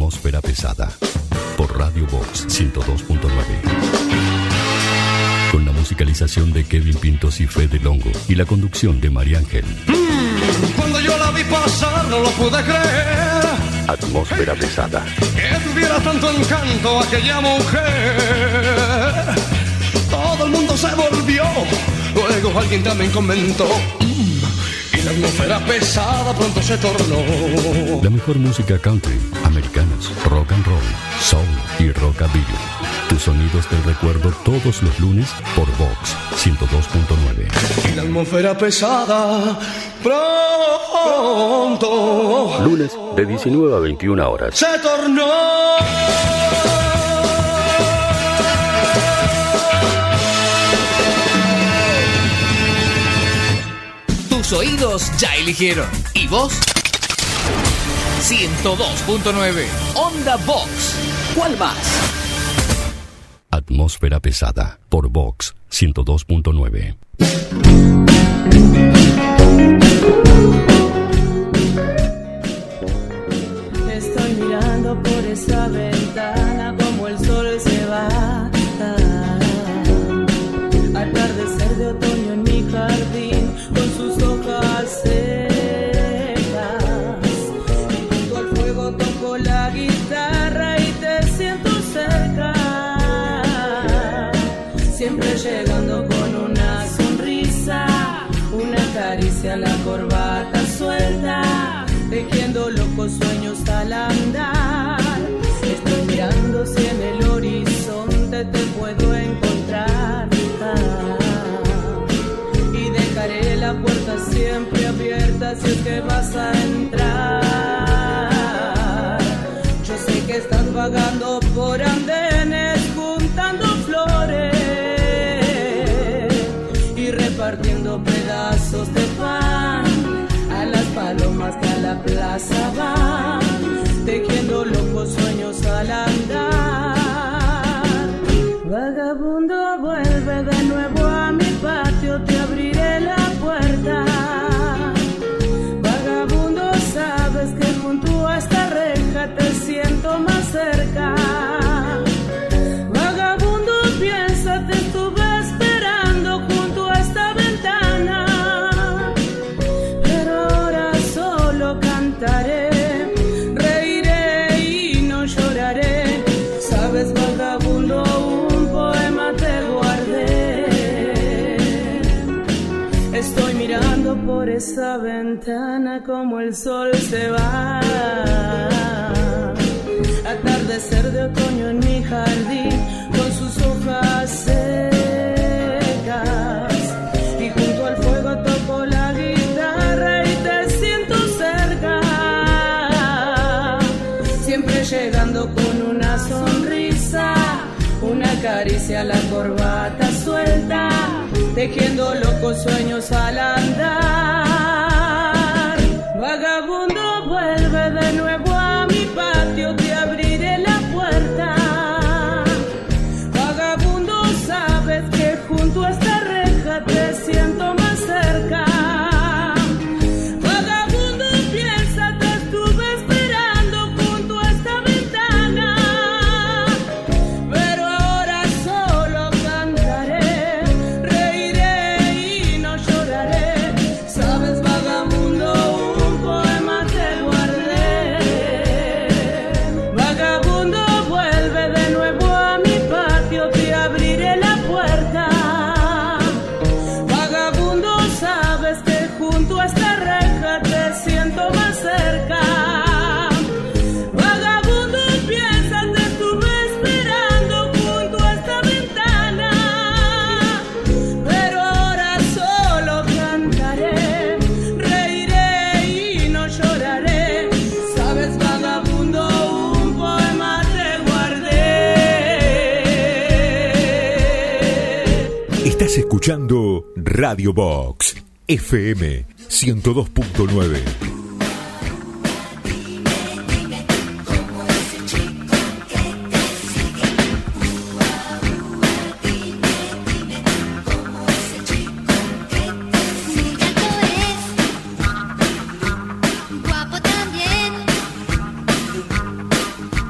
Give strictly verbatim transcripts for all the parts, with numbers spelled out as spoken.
Atmósfera pesada. Por Radio Vox ciento dos punto nueve. Con la musicalización de Kevin Pintos y Fede Longo y la conducción de María Ángel. Mm, cuando yo la vi pasar no lo pude creer. Atmósfera pesada. Que tuviera tanto encanto aquella mujer. Todo el mundo se volvió. Luego alguien también comentó. Mm, y la atmósfera pesada pronto se tornó. La mejor música country, americanas, rock and roll, soul y rockabilly. Tus sonidos del recuerdo todos los lunes por Vox ciento dos punto nueve. Y la atmósfera pesada pronto. Lunes de diecinueve a veintiuna horas. Se tornó. Tus oídos ya eligieron. ¿Y vos? ciento dos punto nueve. Onda Vox. ¿Cuál más? Atmósfera pesada por Vox ciento dos punto nueve. Estoy mirando por esa ventana como el sol se va. Atardecer de otoño en mi jardín con sus hojas secas. Y junto al fuego toco la guitarra y te siento cerca. Siempre llegando con una sonrisa, una caricia a la corbata suelta, tejiendo locos sueños al andar. Estoy mirando si en el horizonte te puedo encontrar. Y dejaré la puerta siempre abierta si es que vas a entrar. Yo sé que estás vagando por andenes juntando flores, repartiendo pedazos de pan a las palomas que a la plaza van, tejiendo locos sueños al andar. Vagabundo, vuelve de nuevo a mi patio, te abriré la puerta. Vagabundo, sabes que junto a esta reja te siento más cerca. Vagabundo, piensa, te estuve esperando junto a esta ventana, pero ahora solo cantaré, reiré y no lloraré. Sabes, vagabundo, un poema te guardé. Estoy mirando por esa ventana como el sol se va. Atardecer de otoño en mi jardín con sus hojas secas. Y junto al fuego toco la guitarra y te siento cerca. Siempre llegando con una sonrisa, una caricia a la corbata suelta, tejiendo locos sueños al andar. Vagabundo, vuelve de nuevo a mi patio, te abriré la puerta. Vagabundo, sabes que junto a esta reja te siento más cerca. Vagabundo, piensa, te estuve esperando junto a esta ventana, pero ahora solo cantaré, reiré y no lloraré. Sabes, vagabundo, un poema te guardé. Vagabundo, vuelve de nuevo a mi patio, te abriré la puerta. Vagabundo, sabes que junto a esta reja te siento más cerca. Vagabundo, piensas, te estuve esperando junto a esta ventana, pero ahora solo cantaré, reiré y no lloraré. Sabes, vagabundo, un poema te guardé. Estás escuchando Radio Vox F M ciento dos punto nueve. Guapo también.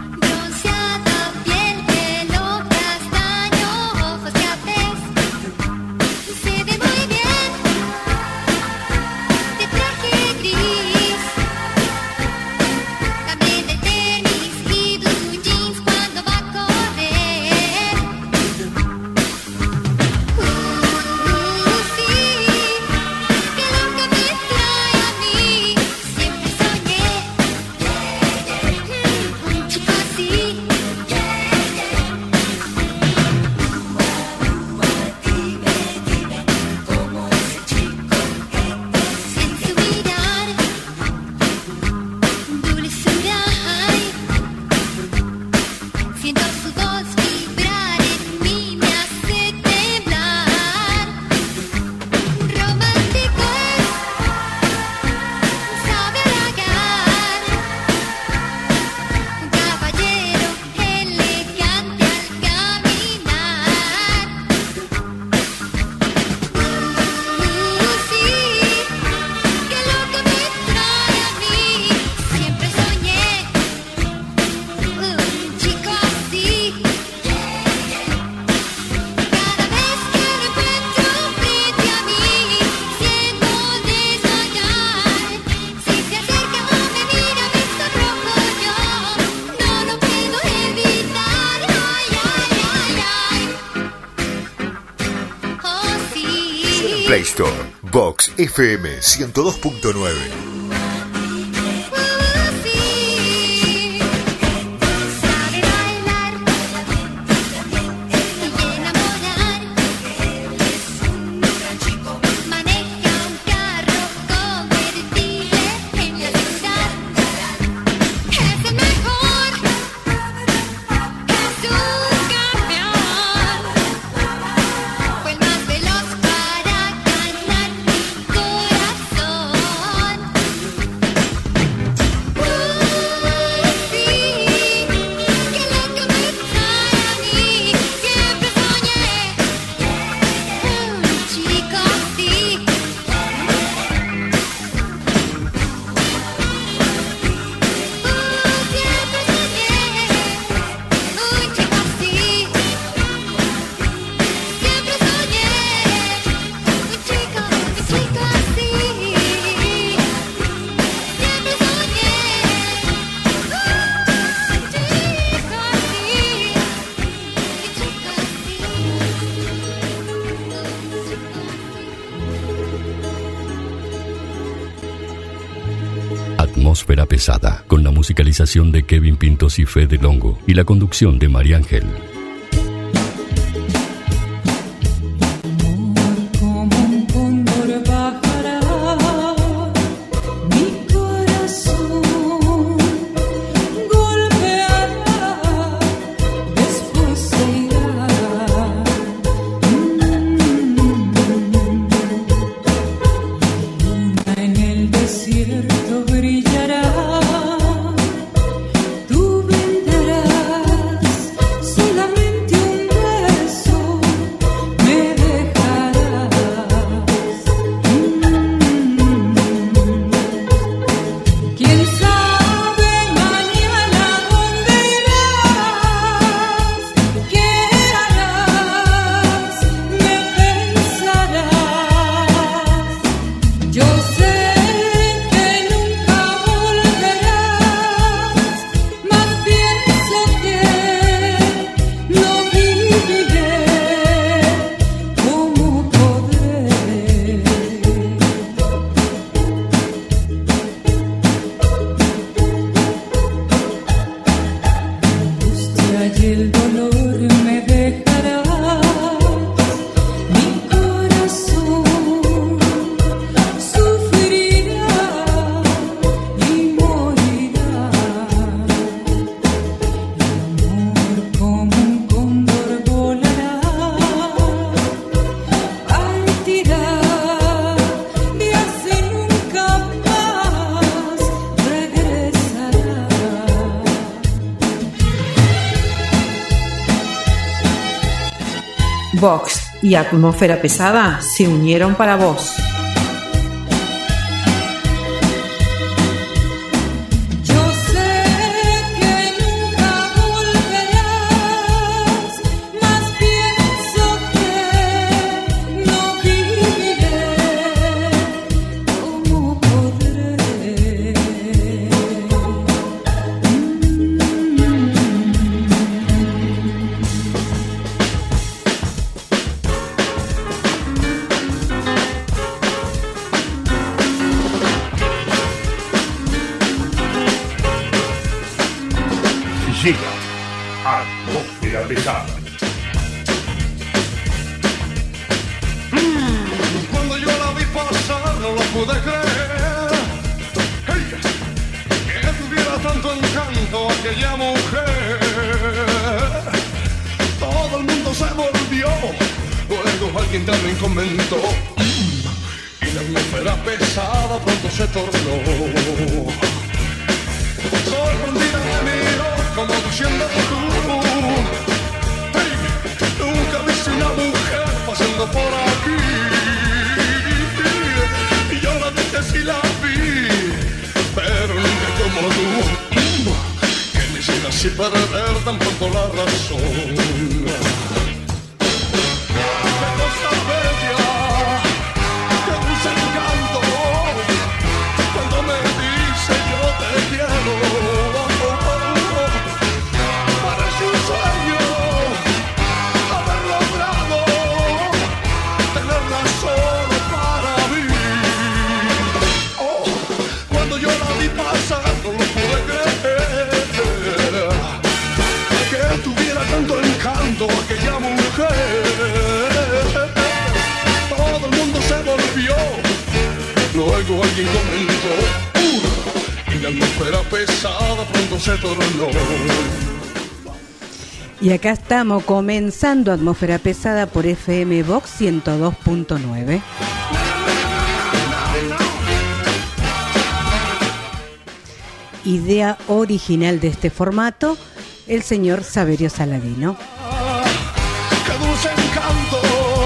Play Store. Vox F M ciento dos punto nueve. Atmósfera pesada, con la musicalización de Kevin Pintos y Fede Longo y la conducción de María Ángel. Vox y Atmósfera Pesada se unieron para vos. Llega Atmósfera Pesada. Mm, cuando yo la vi pasar no lo pude creer. Hey, que tuviera tanto encanto aquella mujer. Todo el mundo se volvió. Luego alguien también comentó. Mm, y la atmósfera pesada pronto se tornó. Sorprendida me miró como diciendo tú, hey, nunca viste una mujer pasando por aquí. Y yo la dije sí la vi, pero nunca como tú, que quisiera así perder tan pronto la razón. Qué cosa bella, qué dulce encanto, cuando me dice yo te quiero. Solo luego alguien comentó, uh, y la atmósfera pesada pronto se tornó. Y acá estamos comenzando Atmósfera Pesada por F M Vox ciento dos punto nueve. Idea original de este formato, el señor Saverio Saladino. ¡Qué dulce encanto!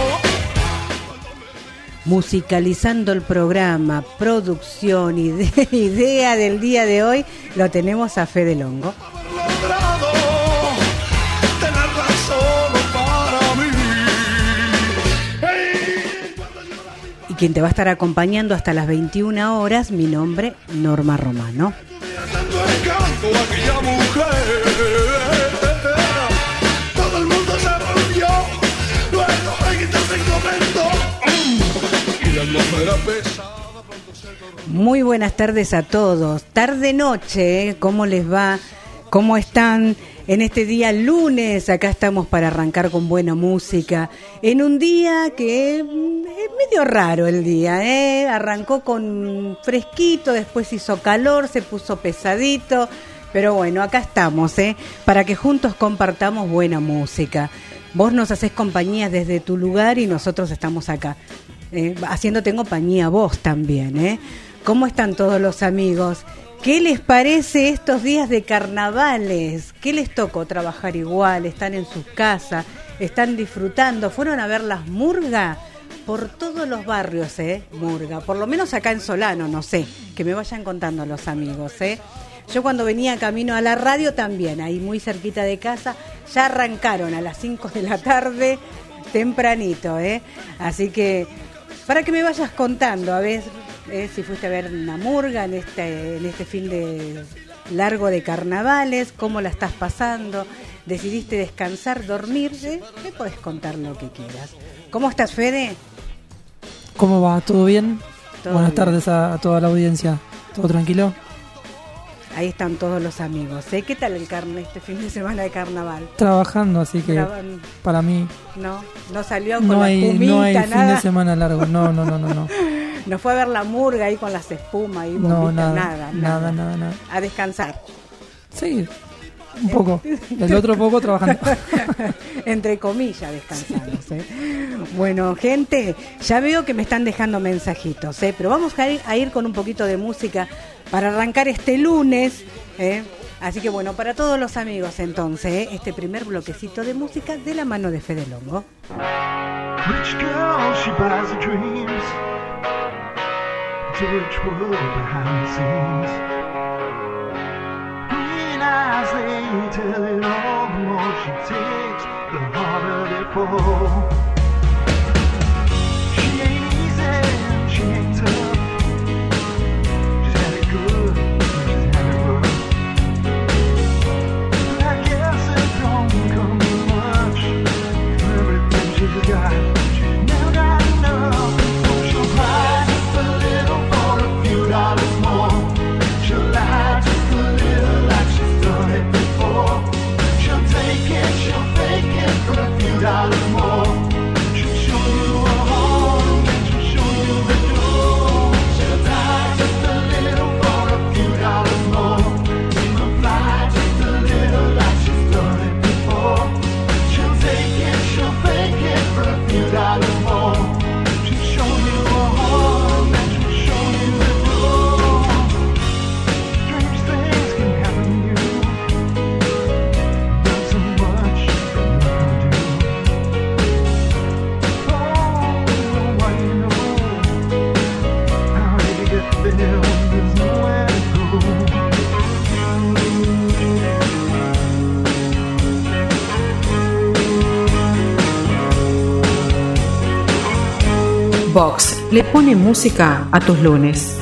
Musicalizando el programa, producción, ide- idea del día de hoy, lo tenemos a Fede Longo. Logrado tenerla solo para mí. Hey. Y quien te va a estar acompañando hasta las veintiuna horas, mi nombre, Norma Romano. Tanto encanto aquella mujer, todo el mundo se volvió, luego alguien también comentó, mm, y la atmósfera pesada pronto se tornó. Muy buenas tardes a todos. Tarde-noche, ¿eh? ¿Cómo les va? ¿Cómo están en este día lunes? Acá estamos para arrancar con buena música. En un día que es medio raro el día, ¿eh? Arrancó con fresquito, después hizo calor, se puso pesadito. Pero bueno, acá estamos, ¿eh? Para que juntos compartamos buena música. Vos nos hacés compañía desde tu lugar y nosotros estamos acá, ¿eh? Haciéndote compañía a vos también, ¿eh? ¿Cómo están todos los amigos? ¿Qué les parece estos días de carnavales? ¿Qué les tocó trabajar igual? ¿Están en sus casas? ¿Están disfrutando? ¿Fueron a ver las murgas? Por todos los barrios, ¿eh? Murga. Por lo menos acá en Solano, no sé. Que me vayan contando los amigos, ¿eh? Yo cuando venía camino a la radio también, ahí muy cerquita de casa, ya arrancaron a las cinco de la tarde, tempranito, ¿eh? Así que, para que me vayas contando, a ver... Eh, si fuiste a ver una murga en este, en este fin de largo de carnavales, cómo la estás pasando, decidiste descansar, dormir, ¿eh? Me podés contar lo que quieras. ¿Cómo estás, Fede? ¿Cómo va? ¿Todo bien? ¿Todo Buenas bien? tardes a, a toda la audiencia. ¿Todo tranquilo? Ahí están todos los amigos, ¿eh? ¿Qué tal el carne este fin de semana de carnaval? Trabajando, así que Graban- para mí No, no salió con no la hay, espumita, no hay fin nada. de semana largo. No, no, no, no, no. No fue a ver la murga ahí con las espumas y No, bombitas, nada, nada, nada, nada, nada. A descansar. Sí, un poco. El otro poco trabajando. Entre comillas, descansamos, ¿eh? Bueno, gente, ya veo que me están dejando mensajitos, ¿eh? Pero vamos a ir, a ir con un poquito de música para arrancar este lunes, ¿eh? Así que bueno, para todos los amigos entonces, ¿eh? Este primer bloquecito de música de la mano de Fede Longo. Rich girl, she buys her dreams. It's a rich world behind the scenes. Green eyes, they tell it all. The more she takes, the harder they fall. She ain't easy, she ain't tough. She's had it good, she's had it rough. And I guess it don't come much for everything she's got. She's never got enough. So she'll cry just a little for a few dollars more. She'll lie just a little like she's done it before. She'll take it, she'll fake it for a few dollars more. She'll show you a home and she'll show you the door. She'll lie just a little for a few dollars more. She'll fly just a little like she's done it before. She'll take it, she'll fake it for a few dollars more. She'll show you a home and she'll show you the door. Strange things can happen to you. Not so much that nothing to do. Oh, why you know? How did you get there when there's nowhere to go? Vox le pone música a tus lunes.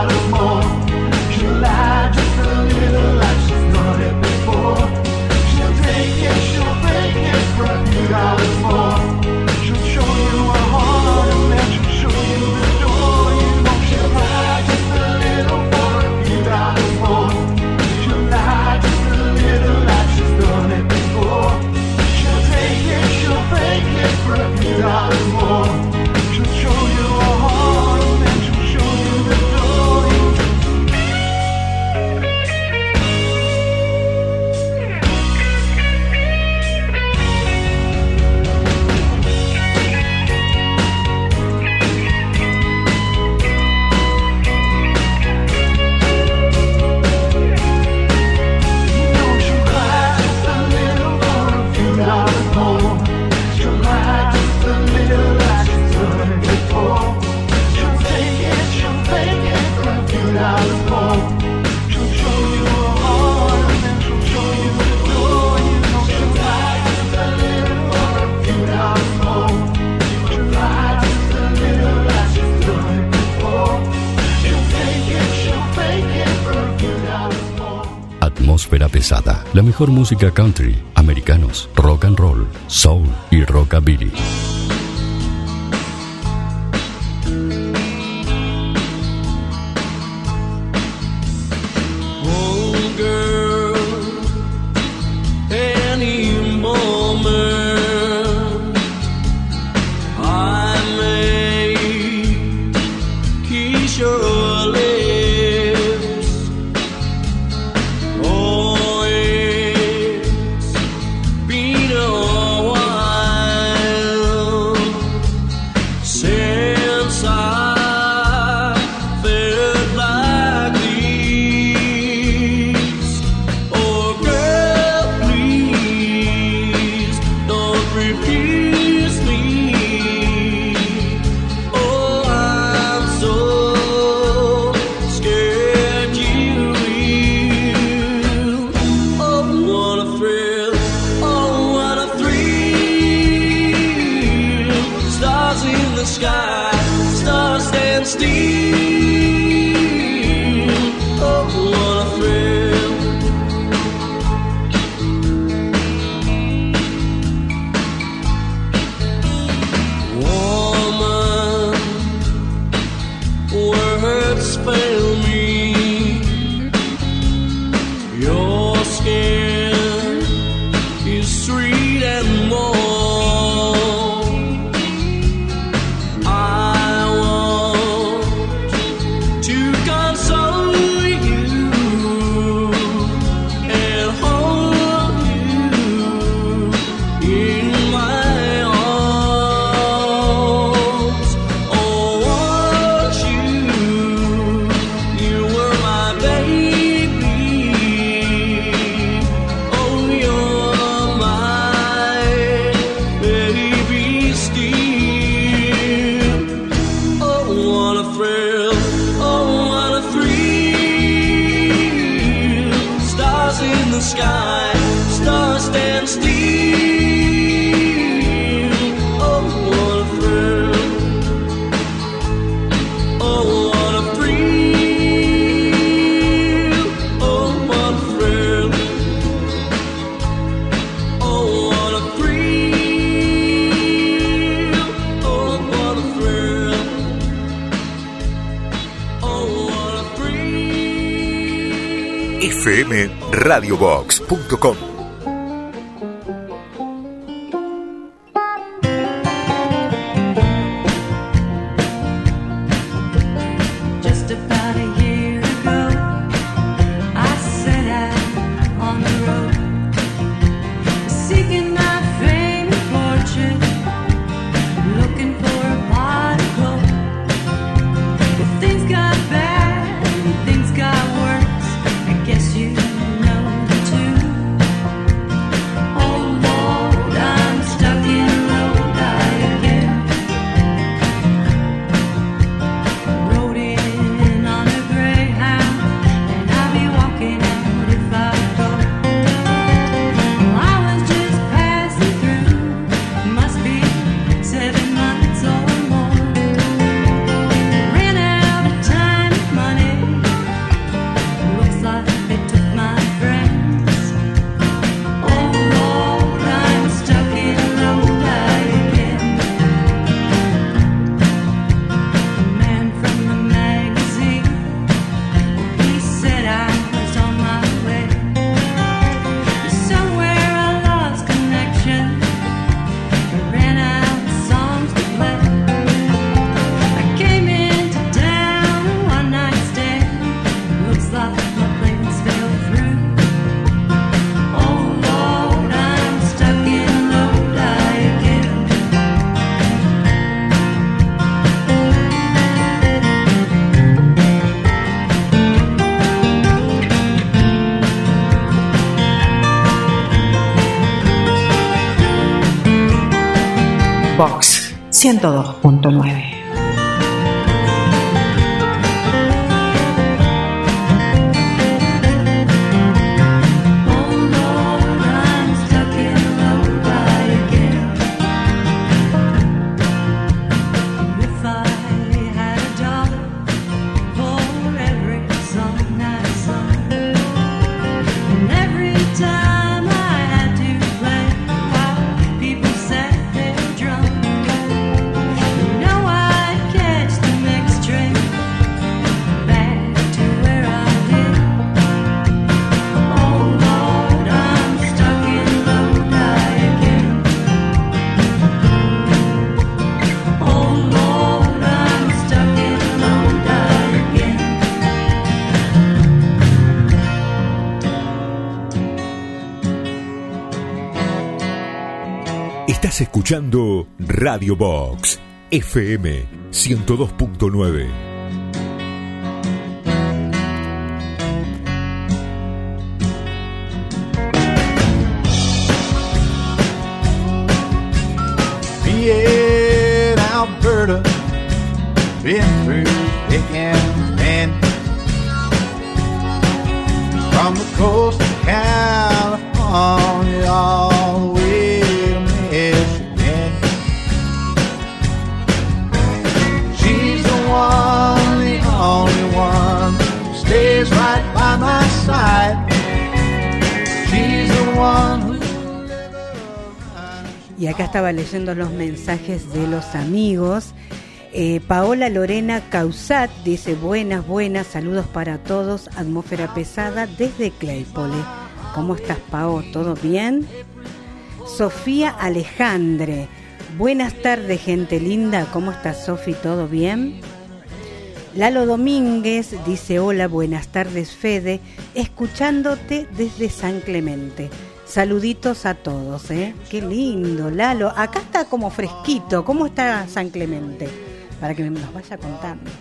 She'll lie just a little like she's done it before. She'll Pesada. La mejor música country, americanos, rock and roll, soul y rockabilly. f m radio box punto com. Vox ciento dos punto nueve. Every Estás escuchando Radio Box F M ciento dos punto nueve. In Alberta, been through thick and thin. From the coast of California all the way to Michigan. She's the one, the only one who stays right by my side. She's the one who... Y acá estaba leyendo los mensajes de los amigos. Eh, Paola Lorena Causat dice: buenas, buenas, saludos para todos, atmósfera pesada desde Claypole. ¿Cómo estás, Pao? ¿Todo bien? Sofía Alejandre: buenas tardes, gente linda. ¿Cómo estás, Sofi? ¿Todo bien? Lalo Domínguez dice: hola, buenas tardes, Fede, escuchándote desde San Clemente. Saluditos a todos, ¿eh? Qué lindo, Lalo. Acá está como fresquito. ¿Cómo está San Clemente? Para que nos vaya contando.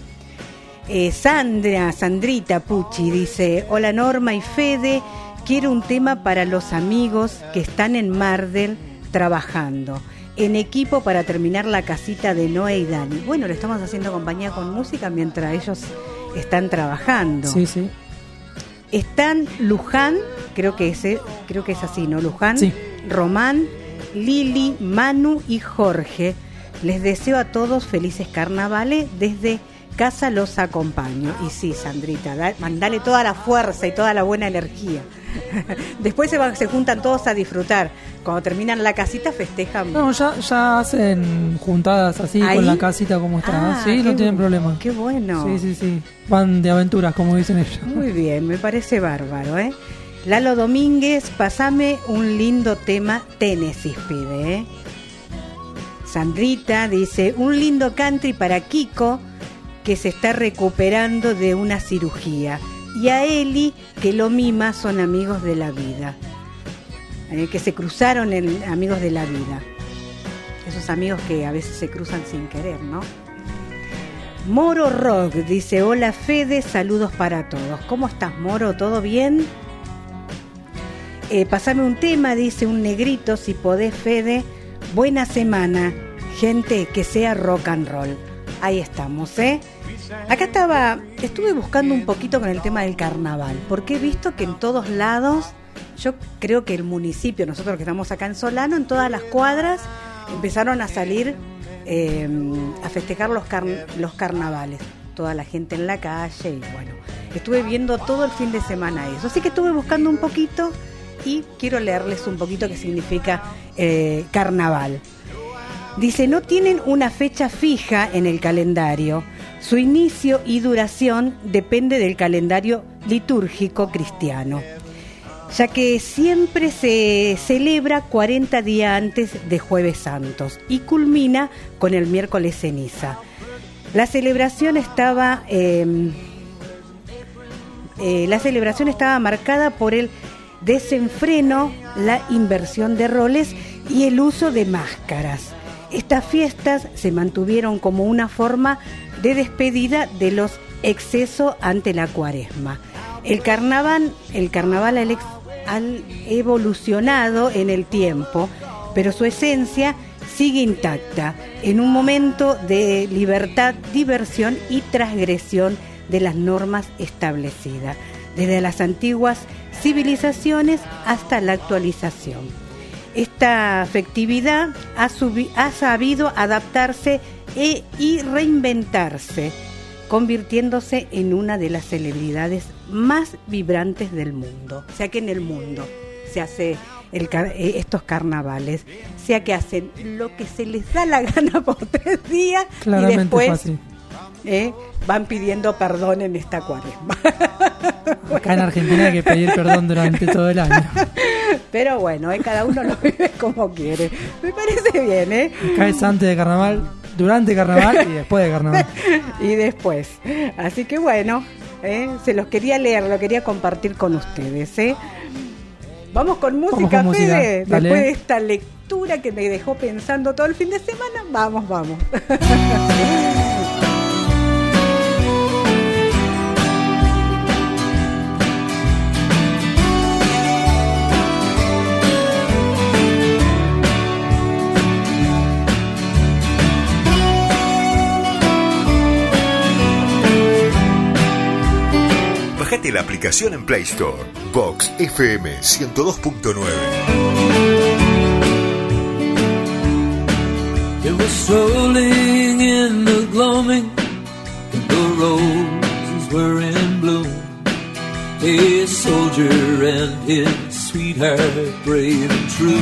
Eh, Sandra, Sandrita Pucci dice: hola Norma y Fede, quiero un tema para los amigos que están en Mardel trabajando en equipo para terminar la casita de Noé y Dani. Bueno, le estamos haciendo compañía con música mientras ellos están trabajando. Sí, sí. Están Luján, creo que es, creo que es así, ¿no? Luján, sí. Román, Lili, Manu y Jorge. Les deseo a todos felices carnavales. Desde casa los acompaño. Y sí, Sandrita, da, mandale toda la fuerza y toda la buena energía. Después se, van, se juntan todos a disfrutar. Cuando terminan la casita festejan. No, ya, ya hacen juntadas así. ¿Ahí? Con la casita como está. Ah, sí, no tienen problema. Qué bueno. Sí, sí, sí. Van de aventuras, como dicen ellos. Muy bien, me parece bárbaro, ¿eh? Lalo Domínguez, pasame un lindo tema. Tennessee pide, ¿eh? Sandrita dice: un lindo country para Kiko, que se está recuperando de una cirugía, y a Eli, que lo mima, son amigos de la vida, eh, que se cruzaron en amigos de la vida, esos amigos que a veces se cruzan sin querer, ¿no? Moro Rock dice: hola Fede, saludos para todos. ¿Cómo estás, Moro? ¿Todo bien? Eh, pasame un tema, dice un negrito, si podés, Fede. Buena semana, gente, que sea rock and roll. Ahí estamos, ¿eh? Acá estaba, estuve buscando un poquito con el tema del carnaval, porque he visto que en todos lados, yo creo que el municipio, nosotros que estamos acá en Solano, en todas las cuadras, empezaron a salir eh, a festejar los, car- los carnavales. Toda la gente en la calle y bueno, estuve viendo todo el fin de semana eso. Así que estuve buscando un poquito y quiero leerles un poquito qué significa eh, carnaval. Dice: no tienen una fecha fija en el calendario. Su inicio y duración depende del calendario litúrgico cristiano, ya que siempre se celebra cuarenta días antes de Jueves Santos y culmina con el miércoles ceniza. La celebración estaba eh, eh, la celebración estaba marcada por el desenfreno, la inversión de roles y el uso de máscaras. Estas fiestas se mantuvieron como una forma de despedida de los excesos ante la cuaresma. El carnaval, el carnaval ha evolucionado en el tiempo, pero su esencia sigue intacta, en un momento de libertad, diversión y transgresión de las normas establecidas, desde las antiguas civilizaciones hasta la actualización. Esta festividad ha, subi- ha sabido adaptarse e- y reinventarse, convirtiéndose en una de las celebridades más vibrantes del mundo. O sea que en el mundo se hace el car- estos carnavales, o sea que hacen lo que se les da la gana por tres días. Claramente, y después eh, van pidiendo perdón en esta cuaresma. Acá en Argentina hay que pedir perdón durante todo el año. Pero bueno, eh, cada uno lo vive como quiere. Me parece bien, ¿eh? Acá es antes de carnaval, durante carnaval y después de carnaval. Y después. Así que bueno, eh, se los quería leer, lo quería compartir con ustedes, ¿eh? Vamos con música, Vamos con música. Fede. Dale. Después de esta lectura que me dejó pensando todo el fin de semana, vamos, vamos. Bájate la aplicación en Play Store. Vox F M ciento dos punto nueve. It was strolling in the gloaming, and the roses were in bloom. A soldier and his sweetheart, brave and true.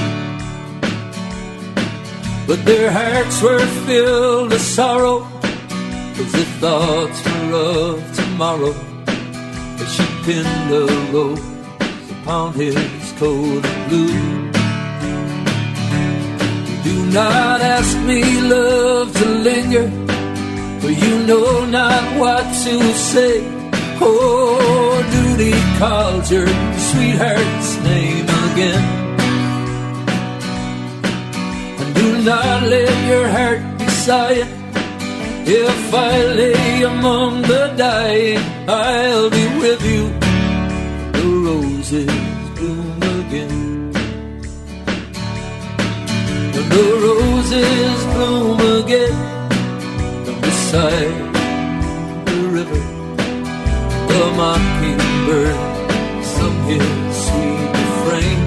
But their hearts were filled with sorrow, as the thoughts were of tomorrow. As she pinned a rose upon his coat of blue. Do not ask me, love, to linger, for you know not what to say. Oh, duty calls your sweetheart's name again. And do not let your heart be sighing. If I lay among the dying, I'll be with you. The roses bloom again. When the roses bloom again, down beside the river, the mockingbird sung his sweet refrain.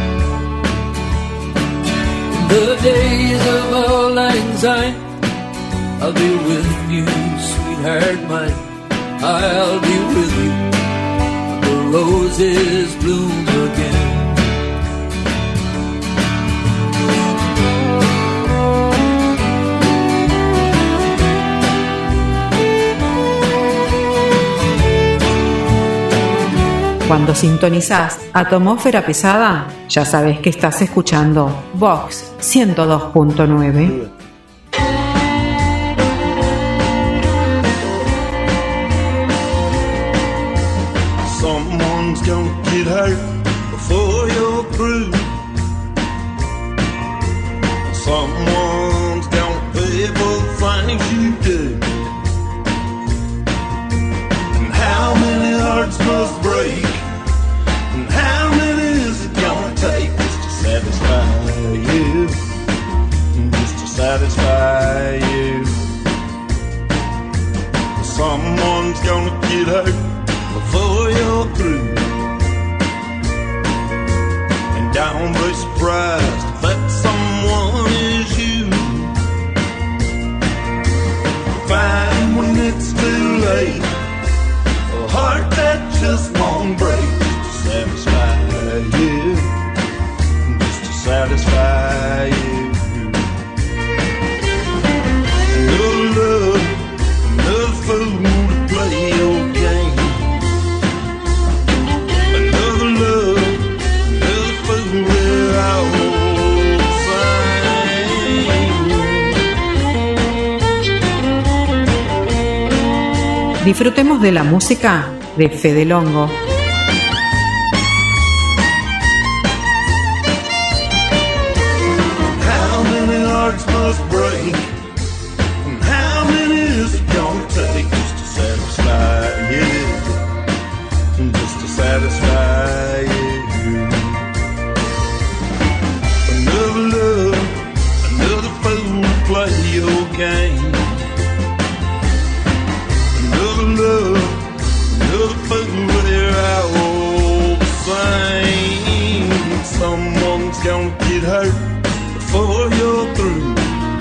In the days of all lang syne, I'll be with you, sweetheart mine. I'll be with you. The roses bloom again. Cuando sintonizás Atomósfera Pesada, ya sabes que estás escuchando Vox ciento dos punto nueve. Someone's gonna get hurt before you're through. Someone's gonna pay for the things you do. And how many hearts must break? And how many is it gonna take just to satisfy you? Just to satisfy you. Someone's gonna get hurt before you're through. And don't be surprised if that someone is you. Find when it's too late a heart that just won't break, just to satisfy you, just to satisfy you. Another love, another fool to play your game. Disfrutemos de la música de Fede Longo. How many hearts must break? And how many is it gonna take just to satisfy you? Just to satisfy you. Another love, another fool to play your game. Another love, another fool, they're all the same. Someone's gonna get hurt before you're through.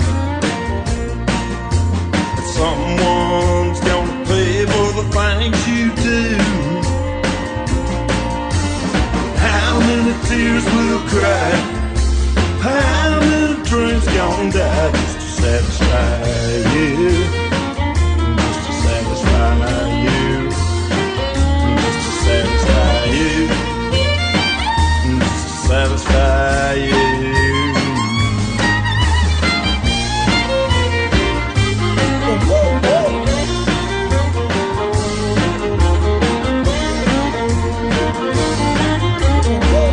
Someone's gonna pay for the things you do. How many tears will cry? How many dreams gonna die just to satisfy you? Just to satisfy you. Just to satisfy you. Just to satisfy you. Whoa.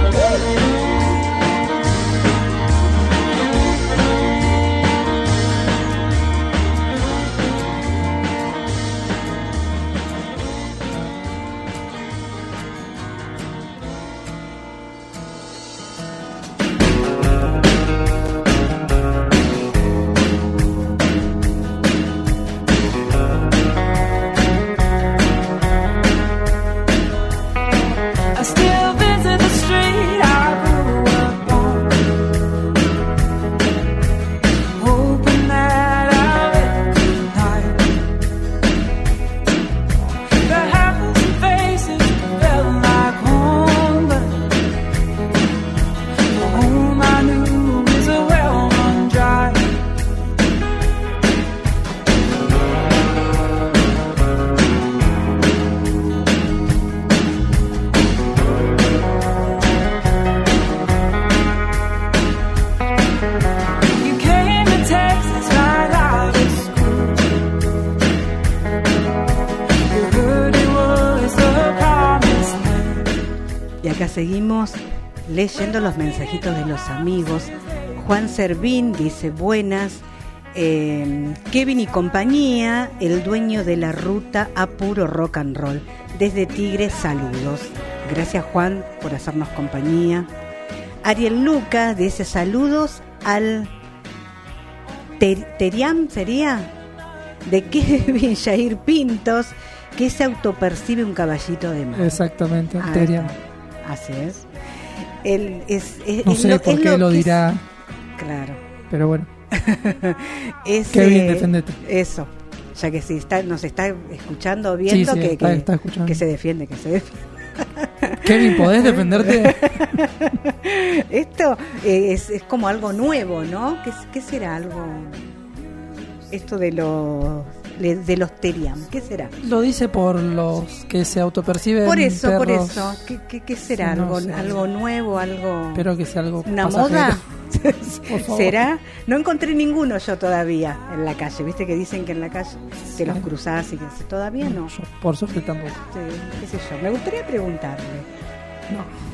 seguimos leyendo los mensajitos de los amigos. Juan Servín dice buenas. Eh, Kevin y compañía, el dueño de la ruta a puro rock and roll. Desde Tigre, saludos. Gracias, Juan, por hacernos compañía. Ariel Lucas dice saludos al ter- Teriam, ¿sería? De Kevin Jair Pintos, que se autopercibe un caballito de mar. Exactamente, ah, Teriam. Así es. Él es, es no es sé lo, por es qué lo, lo que dirá. Es, claro. Pero bueno. es, Kevin, eh, defendete. Eso. Ya que si está, nos está escuchando, viendo, sí, sí, que, está, que, está escuchando. que se defiende, que se defiende. Kevin, ¿podés defenderte? Esto eh, es, es como algo nuevo, ¿no? ¿Qué, qué será algo? Esto de los de los Teriam, ¿qué será? Lo dice por los que se autoperciben por eso, perros. por eso. ¿Qué, qué, qué será? Sí, no algo sé. algo nuevo, algo. Espero que sea algo una pasajero. moda. Por favor. ¿Será? No encontré ninguno yo todavía en la calle. ¿Viste que dicen que en la calle te los cruzás y que todavía no? Yo, por suerte tampoco. Sí, qué sé yo. Me gustaría preguntarle. No.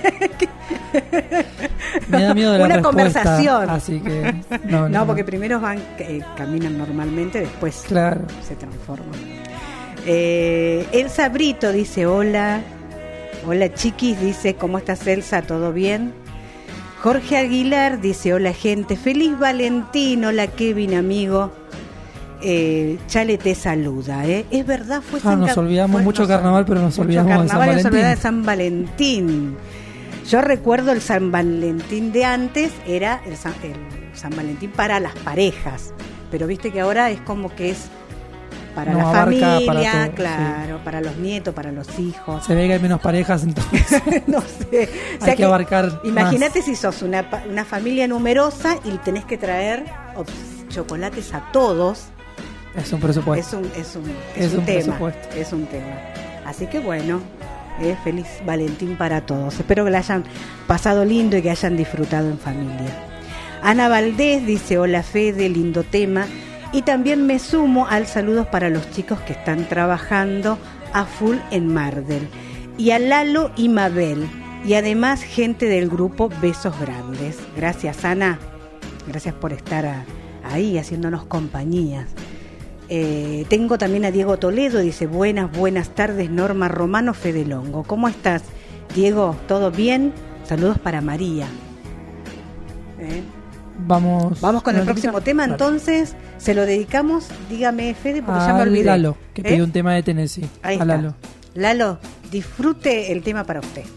Me da miedo de la una respuesta, conversación. Así que no, no, no, no. porque primero van eh, caminan normalmente, después claro. se transforman. Eh, Elsa Brito dice hola. Hola chiquis, dice ¿cómo estás Elsa? ¿Todo bien? Jorge Aguilar dice hola gente, feliz Valentín, hola Kevin amigo. Eh, Chale te saluda, ¿eh? Es verdad, fue ah, San nos Car- olvidamos fue, mucho nos, carnaval, pero nos olvidamos mucho de San carnaval, Valentín. Nos olvidamos de San Valentín. Yo recuerdo el San Valentín de antes, era el San, el San Valentín para las parejas, pero viste que ahora es como que es para no, la abarca familia, para todo, claro, sí. para los nietos, para los hijos. Se ve que hay menos parejas, entonces no sé. O sea hay que, que abarcar. Imagínate más. si sos una, una familia numerosa y tenés que traer chocolates a todos. Es un presupuesto. Es un, es un, es es un, un tema. presupuesto. Es un tema. Así que bueno, eh, feliz Valentín para todos. Espero que la hayan pasado lindo y que hayan disfrutado en familia. Ana Valdés dice hola Fede, lindo tema. Y también me sumo al saludos para los chicos que están trabajando a full en Mardel. Y a Lalo y Mabel. Y además gente del grupo Besos Grandes. Gracias Ana. Gracias por estar a, ahí haciéndonos compañía. Eh, tengo también a Diego Toledo, dice buenas, buenas tardes, Norma Romano, Fede Longo. ¿Cómo estás, Diego? ¿Todo bien? Saludos para María. ¿Eh? Vamos, Vamos con el próximo tema, vale. Entonces, se lo dedicamos, dígame Fede, porque ya me a olvidé. Lalo, que ¿Eh? pidió un tema de Tennessee. Ahí a está. Lalo. Lalo, disfrute el tema para usted.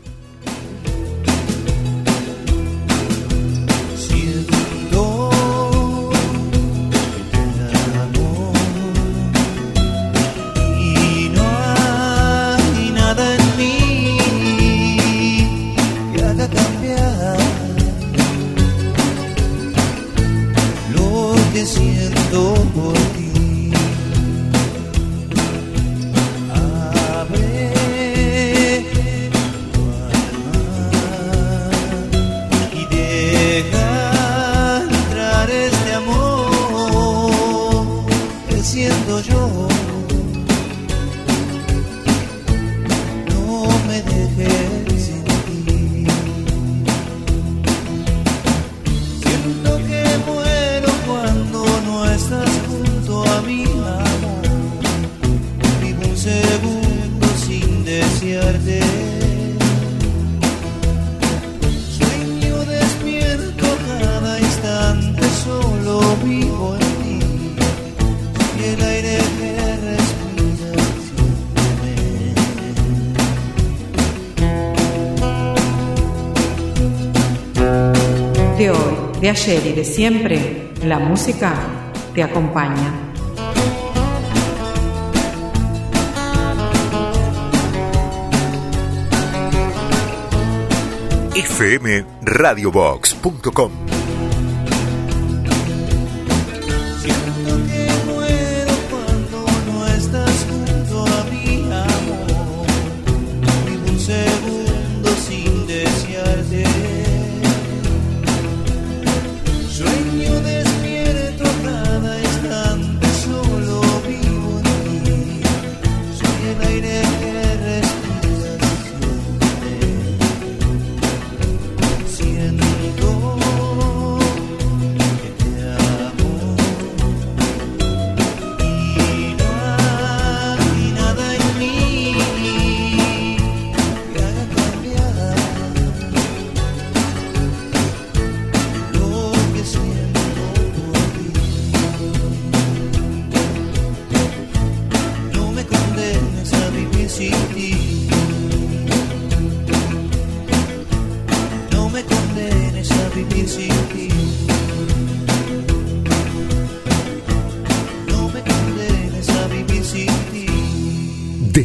Que siento por ti. Abre tu alma y deja entrar este amor que siento yo. No me dejes sin ti. Siento que muero cuando no estás junto a mi amor. Vivo un segundo sin desearte. Sueño despierto cada instante, solo vivo en ti. Y el aire que respiras siempre. De hoy, de ayer y de siempre, la música te acompaña. f m radio box punto com. Siento que muero cuando no estás junto a mi amor. Vivo un segundo sin desearte. Sueño despierto cada instante, solo vivo en ti. Soy el aire que respiras siempre.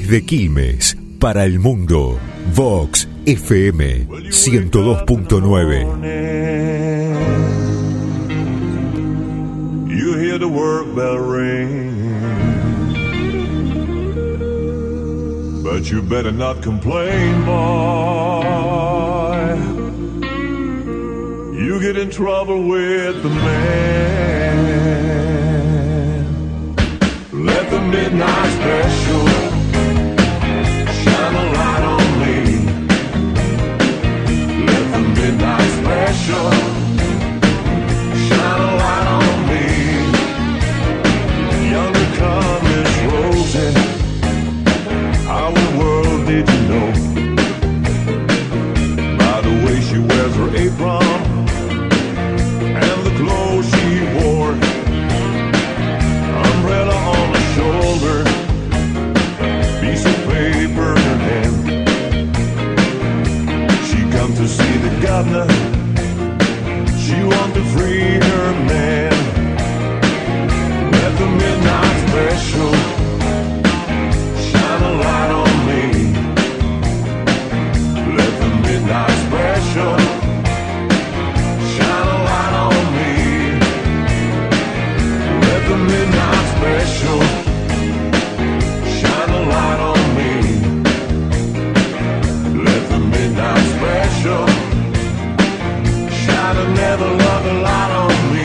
Desde Quilmes, para el mundo, Vox F M ciento dos punto nueve. You hear the work bell ring, but you better not complain, boy. You get in trouble with the man. Let the midnight special shine a light on me. Let the midnight special shine a light on me. Younger come Miss Rosie, how in the world did you know? By the way she wears her apron and the clothes she wore, umbrella on her shoulder, piece of paper in her hand. She come to see the governor, she want to free her man. Let the midnight special shine a light on me. Let the midnight special shine a light on me. Let the midnight special shine a light on me. Let the midnight special shine another love light on me.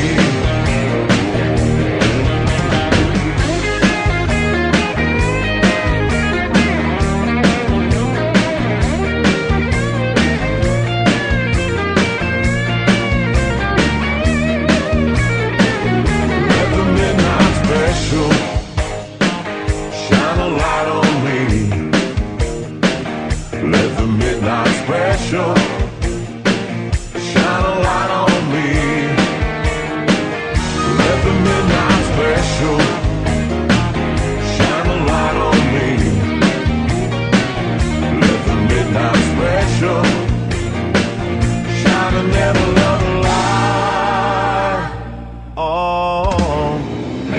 Shine a light on me. Let the midnight special shine a light on me. Let the midnight special shine a light on me. Let the midnight special shine another love light on me.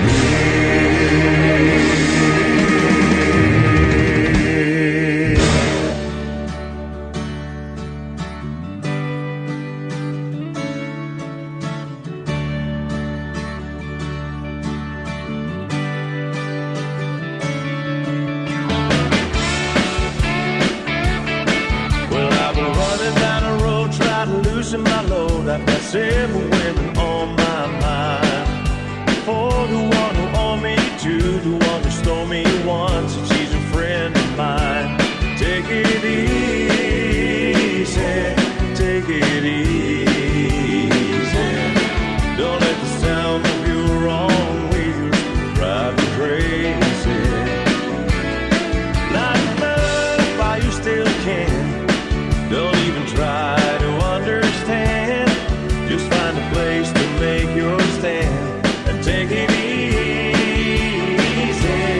My load, I've got several women on my mind. For the one who owned me, two, the one who stole me once, and she's a friend of mine. Take it easy, take it easy. Don't let the sound of your wrong wheels drive you crazy. Like love, while you still can. Don't even try to understand. Just find a place to make your stand and take it easy.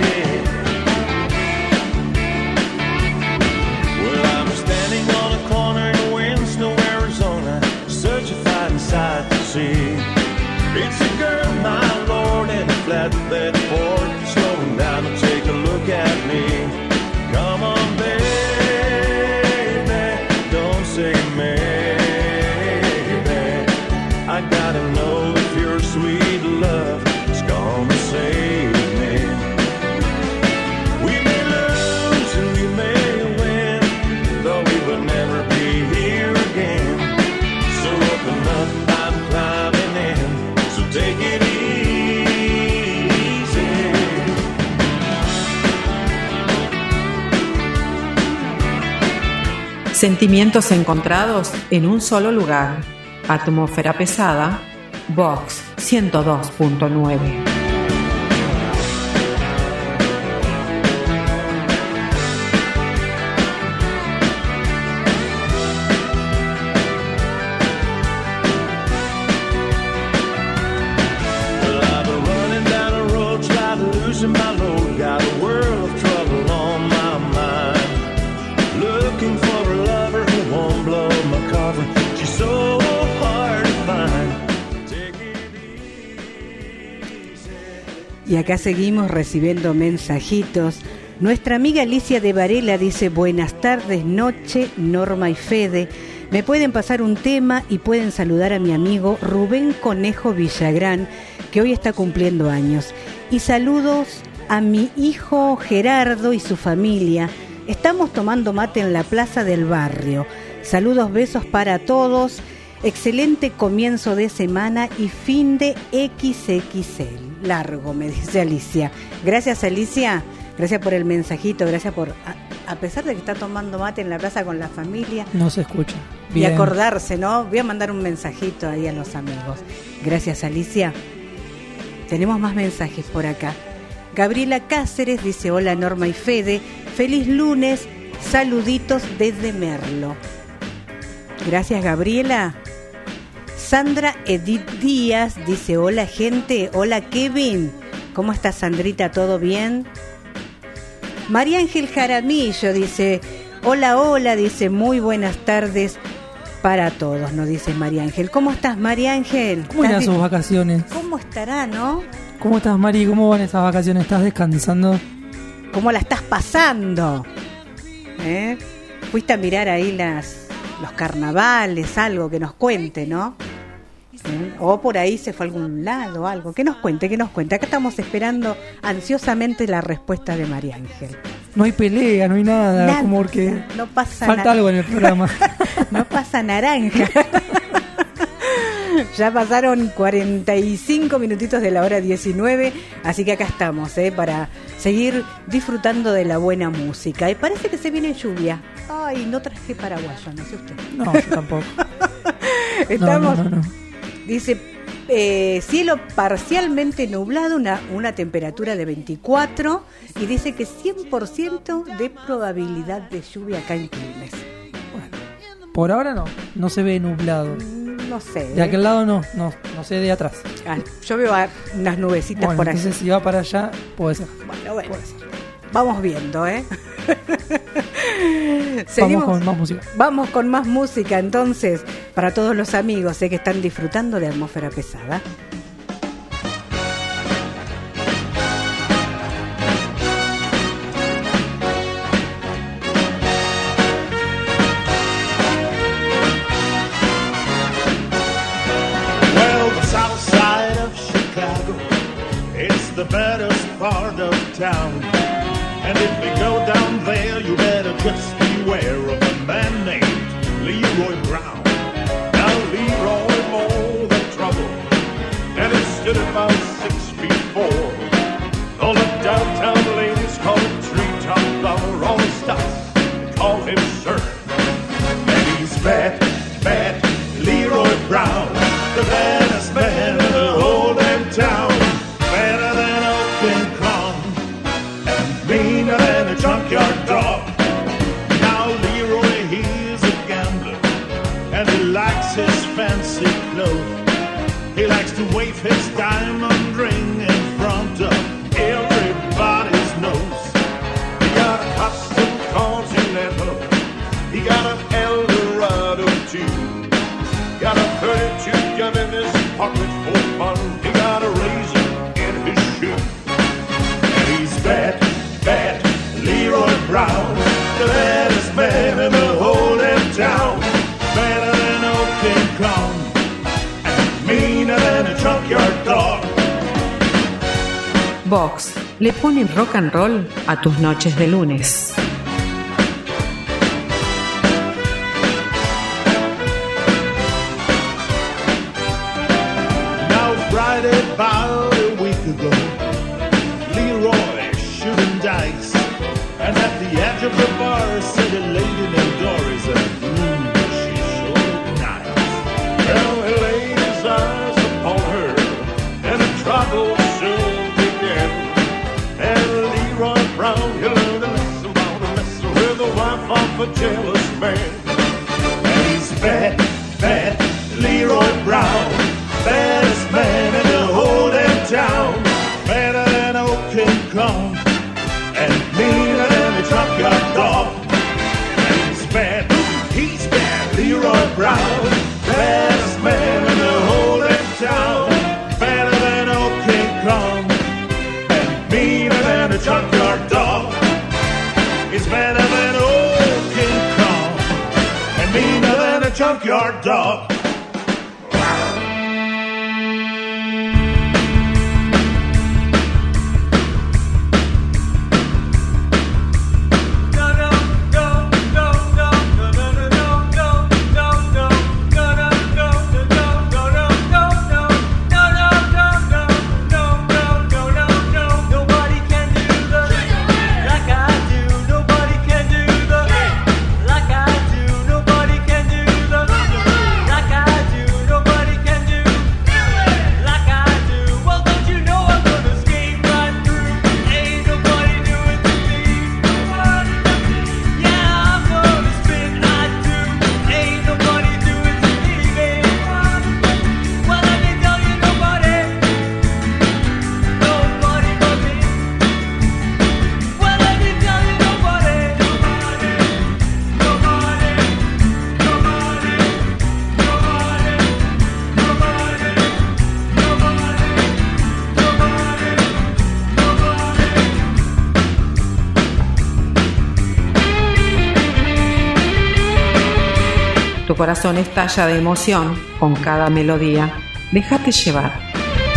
Well, I'm standing on a corner in Winslow, Arizona, such a fine sight to see. It's a girl, my lord, in a flatbed Ford, slowing down to take a look at me. Come on, baby. Say maybe I gotta know if your sweet love is gonna save me. We may lose and we may win, though we will never be here again. So open up, I'm climbing in, so take it easy. Sentimientos encontrados en un solo lugar. Atmósfera pesada, Vox ciento dos punto nueve. Well, I've been running down the road, trying to loosen my load. Got a world of trouble on my mind. Looking for a lover who won't blow my cover. She's so hard to find. Y acá seguimos recibiendo mensajitos Nuestra amiga Alicia de Varela dice: buenas tardes, noche, Norma y Fede. Me pueden pasar un tema y pueden saludar a mi amigo Rubén Conejo Villagrán, que hoy está cumpliendo años. Y saludos a mi hijo Gerardo y su familia. Estamos tomando mate en la plaza del barrio. Saludos, besos para todos. Excelente comienzo de semana y fin de equis equis ele. Largo, me dice Alicia. Gracias, Alicia. Gracias por el mensajito. Gracias por, a, a pesar de que está tomando mate en la plaza con la familia. No se escucha. Bien. Y acordarse, ¿no? Voy a mandar un mensajito ahí a los amigos. Gracias, Alicia. Tenemos más mensajes por acá. Gabriela Cáceres dice: hola Norma y Fede, feliz lunes, saluditos desde Merlo. Gracias, Gabriela. Sandra Edith Díaz dice: hola gente, hola Kevin. ¿Cómo estás, Sandrita? ¿Todo bien? María Ángel Jaramillo dice: hola, hola, dice, muy buenas tardes para todos, nos dice María Ángel. ¿Cómo estás, María Ángel? ¿Cómo eran sus vacaciones? ¿Cómo estará, no? ¿Cómo estás, Mari? ¿Cómo van esas vacaciones? ¿Estás descansando? ¿Cómo la estás pasando? ¿Eh? ¿Fuiste a mirar ahí las, los carnavales, algo que nos cuente, no? ¿Eh? O por ahí se fue a algún lado, algo. Que nos cuente, que nos cuente. Acá estamos esperando ansiosamente la respuesta de María Ángel. No hay pelea, no hay nada, nada como porque no pasa falta algo en el programa. No pasa naranja. Ya pasaron cuarenta y cinco minutitos de la hora diecinueve, así que acá estamos, ¿eh? Para seguir disfrutando de la buena música. Y parece que se viene lluvia. Ay, no traje paraguayo, no sé usted. No, yo tampoco. Estamos, no, no, no, no. Dice, eh, cielo parcialmente nublado, una, una temperatura de veinticuatro, y dice que cien por ciento de probabilidad de lluvia acá en Quilmes. Bueno, por ahora no, no se ve nublado. No sé. De aquel lado no, no, no sé de atrás. Ah, yo veo unas nubecitas bueno, por allá. Entonces si va para allá, puede ser. Bueno, bueno. Puede ser. Vamos viendo, ¿eh? Seguimos. Vamos con más música. Vamos con más música, entonces, para todos los amigos, ¿eh? Que están disfrutando de Atmósfera Pesada. The baddest part of town, and if we go down there, you better just beware of a man named Leroy Brown. Now Leroy more than trouble, and he stood about six feet four. All the downtown ladies call him treetop lover, all the stops they call him sir. And he's bad, bad Leroy Brown, the baddest man in the whole damn town. Better than old King Kong, and meaner than a junkyard dog. Now Leroy, he's a gambler, and he likes his fancy clothes. He likes to wave his diamond ring in front of everybody's nose. He got a custom Continental, he got an Eldorado too. Got a thirty-two gun in his pocket for fun. He got a razor in his shoe. And he's bad, bad Leroy Brown, the baddest man in the whole damn town. Better than old King Kong, and meaner than a junkyard dog. Vox le pone rock and roll a tus noches de lunes. Friday about a week ago, Leroy shooting dice, and at the edge of the bar said a lady named Doris, and mmm, she sure looked nice. Well, he laid his eyes upon her, and the trouble soon began. And Leroy Brown, he learned a lesson about a messing with the wife of a jealous man. And he's bad, bad Leroy Brown, baddest man in the whole damn town. Better than old King Kong, and meaner than a junkyard dog. And he's bad, he's bad, Leroy Brown, baddest man in the whole damn town. Better than old King Kong, and meaner than a junkyard dog. junkyard dog. Tu corazón estalla de emoción con cada melodía. Déjate llevar.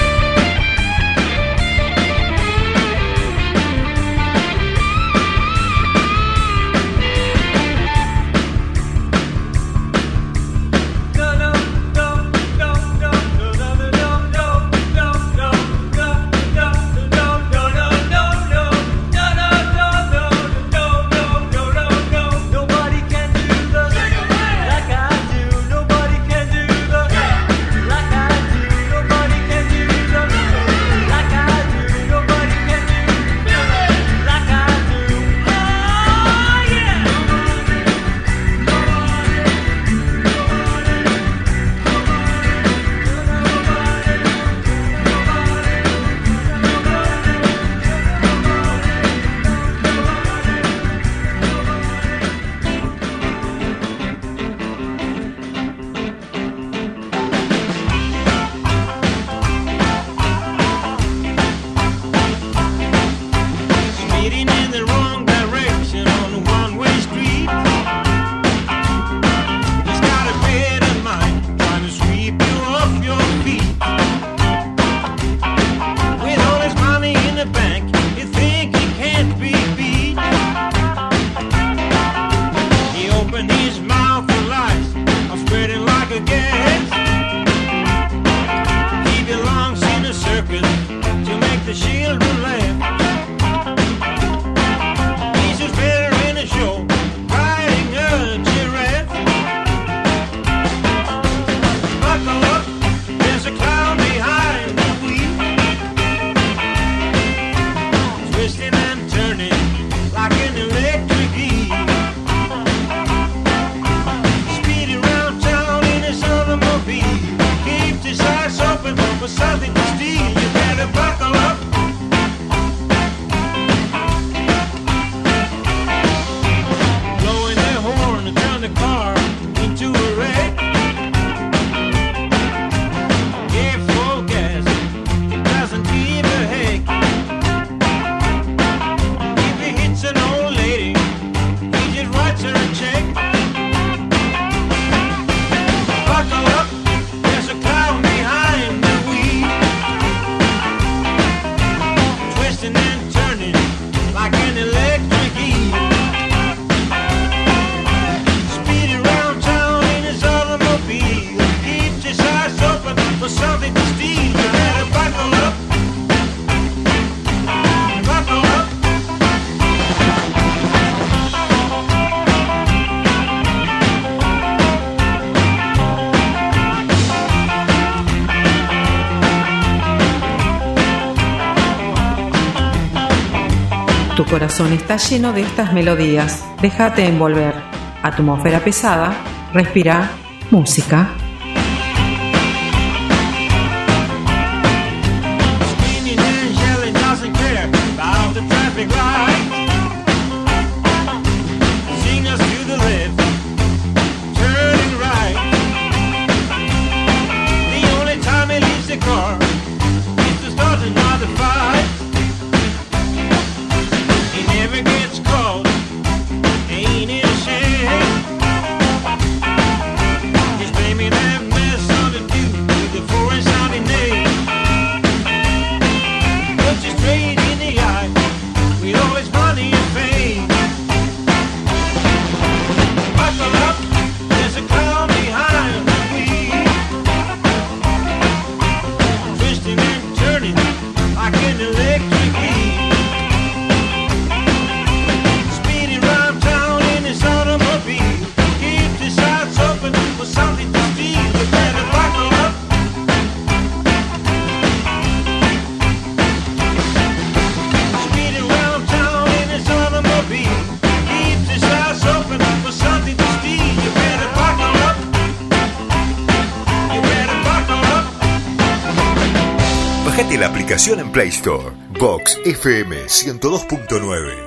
Tu corazón está lleno de estas melodías. Déjate envolver. Atmósfera pesada. Respira música. His aplicación en Play Store. Vox F M ciento dos punto nueve.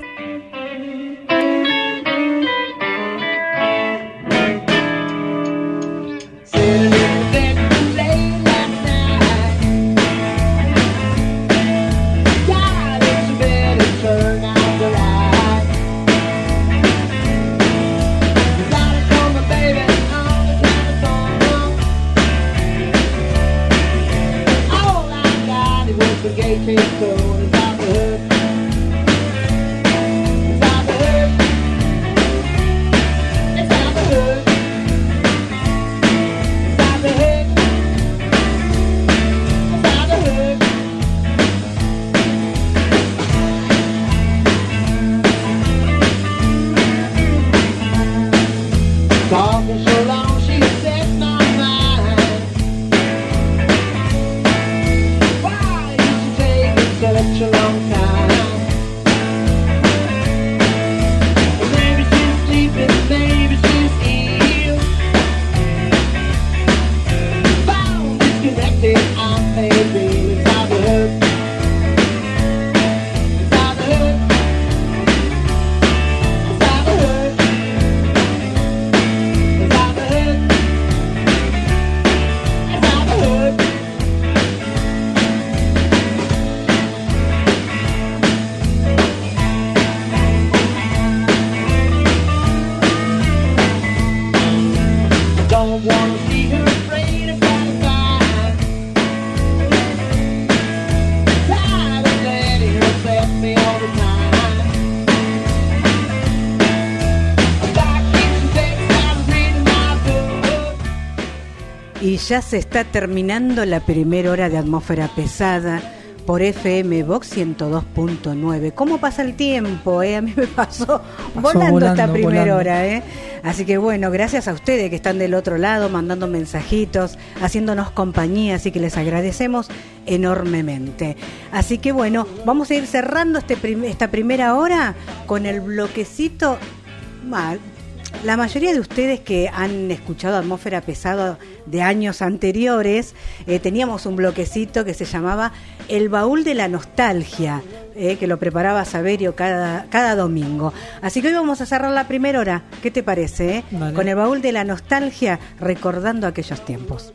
Y ya se está terminando la primera hora de Atmósfera Pesada por F M Vox ciento dos punto nueve. ¿Cómo pasa el tiempo? Eh? A mí me pasó, pasó volando, volando esta primera volando. hora. ¿eh? Así que bueno, gracias a ustedes que están del otro lado, mandando mensajitos, haciéndonos compañía, así que les agradecemos enormemente. Así que bueno, vamos a ir cerrando este prim- esta primera hora con el bloquecito. Mal. La mayoría de ustedes que han escuchado Atmósfera Pesada de años anteriores, eh, teníamos un bloquecito que se llamaba El Baúl de la Nostalgia, eh, que lo preparaba Saverio cada, cada domingo. Así que hoy vamos a cerrar la primera hora, ¿qué te parece? Eh? Vale. Con El Baúl de la Nostalgia, recordando aquellos tiempos.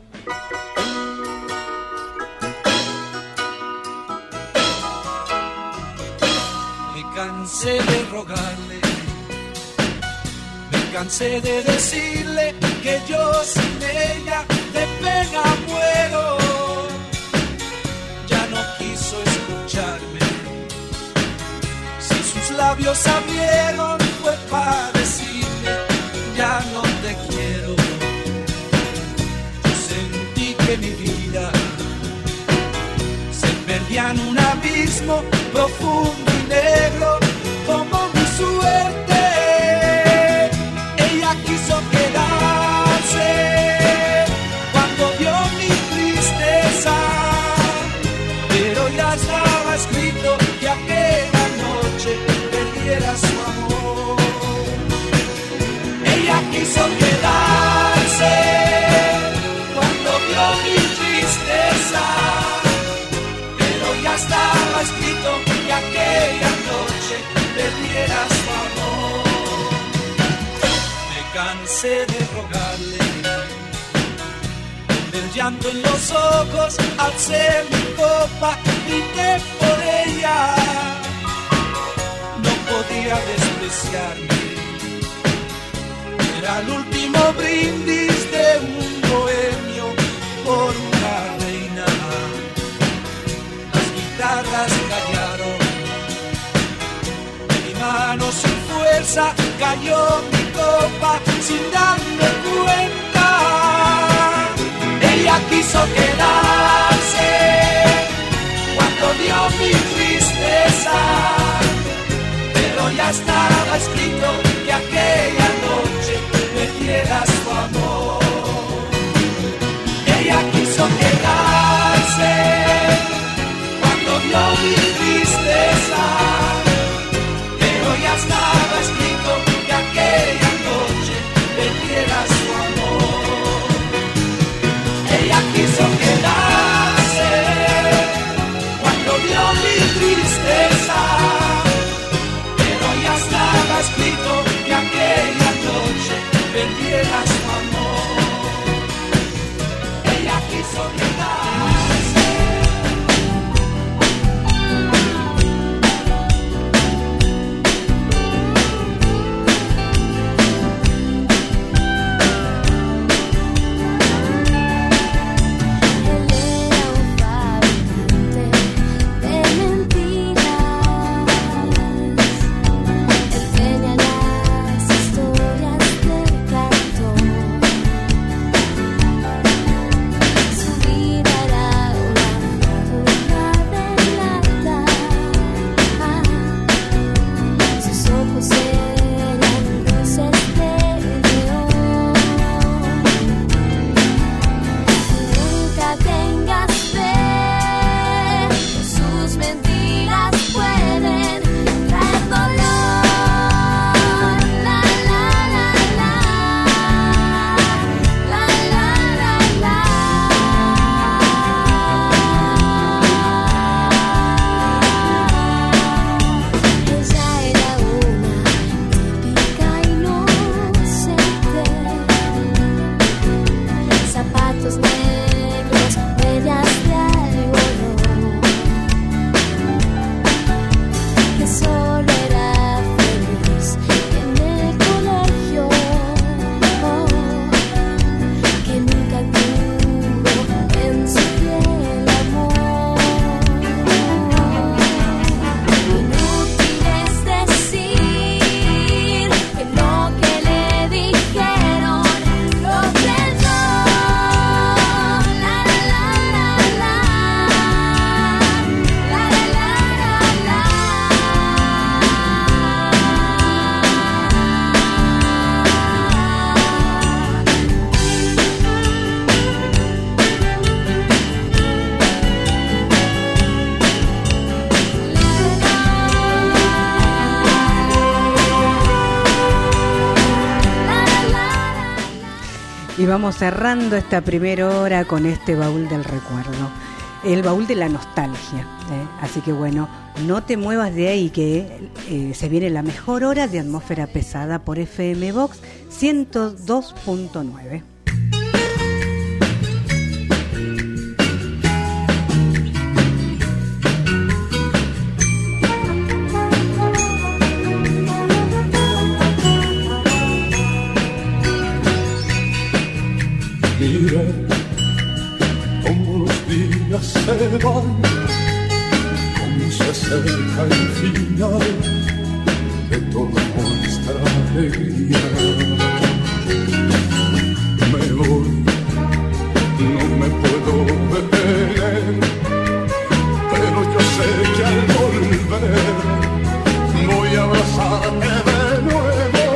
Me cansé de rogarle, cansé de decirle que yo sin ella de pena muero. Ya no quiso escucharme. Si sus labios abrieron fue para decirme ya no te quiero. Yo sentí que mi vida se perdía en un abismo profundo y negro como mi suerte. Quiso quedarse cuando vio mi tristeza, pero ya estaba escrito que aquella noche perdiera su amor. Ella quiso quedarse cuando vio mi tristeza, pero ya estaba escrito que aquella noche perdiera su amor. Cansé de rogarle, con el llanto en los ojos, alcé mi copa, grité por ella. No podía despreciarme, era el último brindis de un bohemio por una reina. Las guitarras callaron, mi mano sin fuerza cayó mi copa sin darme cuenta. Ella quiso quedarse cuando vio mi tristeza, pero ya estaba escrito que aquella noche me diera su amor. Ella quiso quedarse cuando vio mi tristeza, pero ya estaba escrito que aquella noche perdiera su amor. Ella quiso quedarse cuando olvidó mi tristeza, pero ya estaba escrito que aquella noche perdiera su amor. Ella quiso quedarse. Y vamos cerrando esta primera hora con este baúl del recuerdo, el baúl de la nostalgia, ¿eh? Así que bueno, no te muevas de ahí, que eh, se viene la mejor hora de Atmósfera Pesada por F M Vox ciento dos punto nueve. Mira cómo los días se van, cómo se acerca el final de toda nuestra alegría. Me voy, no me puedo ver, pero yo sé que al volver voy a abrazarte de nuevo.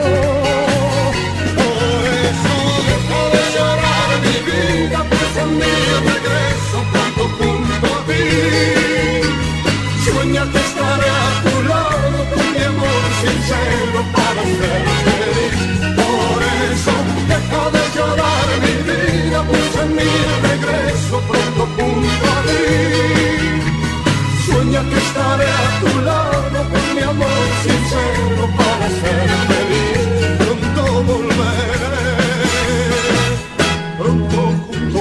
Pues en mi regreso pronto junto a ti, sueña que estaré a tu lado con mi amor sincero para ser feliz. Por eso deja de llorar mi vida, pues en mi regreso pronto junto a ti, sueña que estaré a tu lado con mi amor sincero para ser feliz. Pronto volveré, pronto.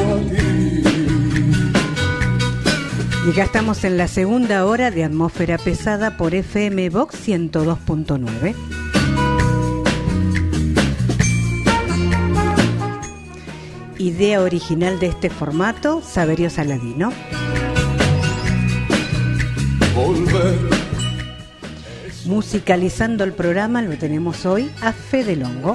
Y ya estamos en la segunda hora de Atmósfera Pesada por F M Vox ciento dos punto nueve. Idea original de este formato, Saverio Saladino. Volver. Musicalizando el programa lo tenemos hoy a Fede Longo.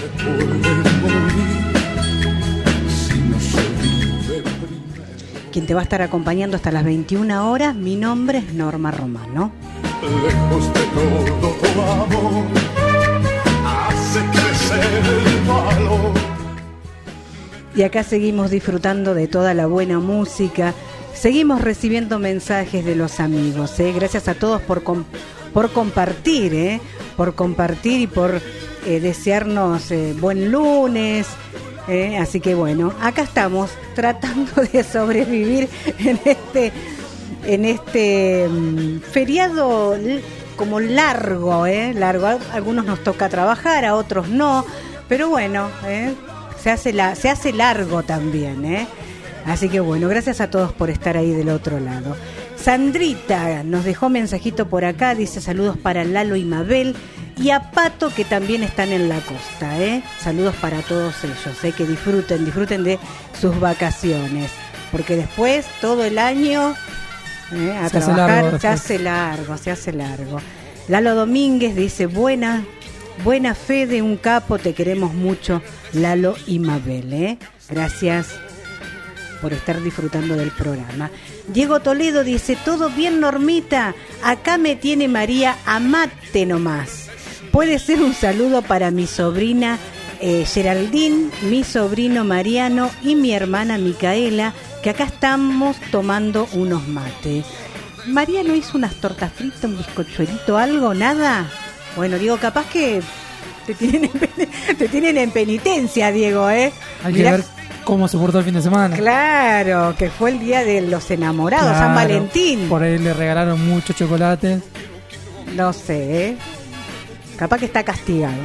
Quien te va a estar acompañando hasta las veintiuna horas, mi nombre es Norma Romano. Lejos de todo tu amor, hace crecer el valor. Y acá seguimos disfrutando de toda la buena música, seguimos recibiendo mensajes de los amigos, ¿eh? Gracias a todos por, com- por compartir, ¿eh? por compartir y por eh, desearnos eh, buen lunes. Eh, así que bueno, acá estamos tratando de sobrevivir en este en este mm, feriado l- como largo, ¿eh? Largo. A algunos nos toca trabajar, a otros no, pero bueno, ¿eh? se hace la, se hace largo también, ¿eh? Así que bueno, gracias a todos por estar ahí del otro lado. Sandrita nos dejó mensajito por acá, dice saludos para Lalo y Mabel y a Pato, que también están en la costa, ¿eh? Saludos para todos ellos, ¿eh? Que disfruten, disfruten de sus vacaciones, porque después todo el año ¿eh? a Se hace trabajar largo se después. hace largo, se hace largo. Lalo Domínguez dice buena, buena fe de un capo, te queremos mucho, Lalo y Mabel, ¿eh? Gracias por estar disfrutando del programa. Diego Toledo dice, todo bien, Normita, acá me tiene María, amate nomás. Puede ser un saludo para mi sobrina eh, Geraldine, mi sobrino Mariano y mi hermana Micaela, que acá estamos tomando unos mates. Mariano hizo unas tortas fritas, un bizcochuelito, algo, nada. Bueno, Diego, capaz que te tienen en, pen- te tienen en penitencia, Diego, ¿eh? Hay Mirá- que ver cómo se portó el fin de semana. Claro, que fue el día de los enamorados, San Claro, Valentín. Por ahí le regalaron mucho chocolate. No sé, ¿eh? Capaz que está castigado.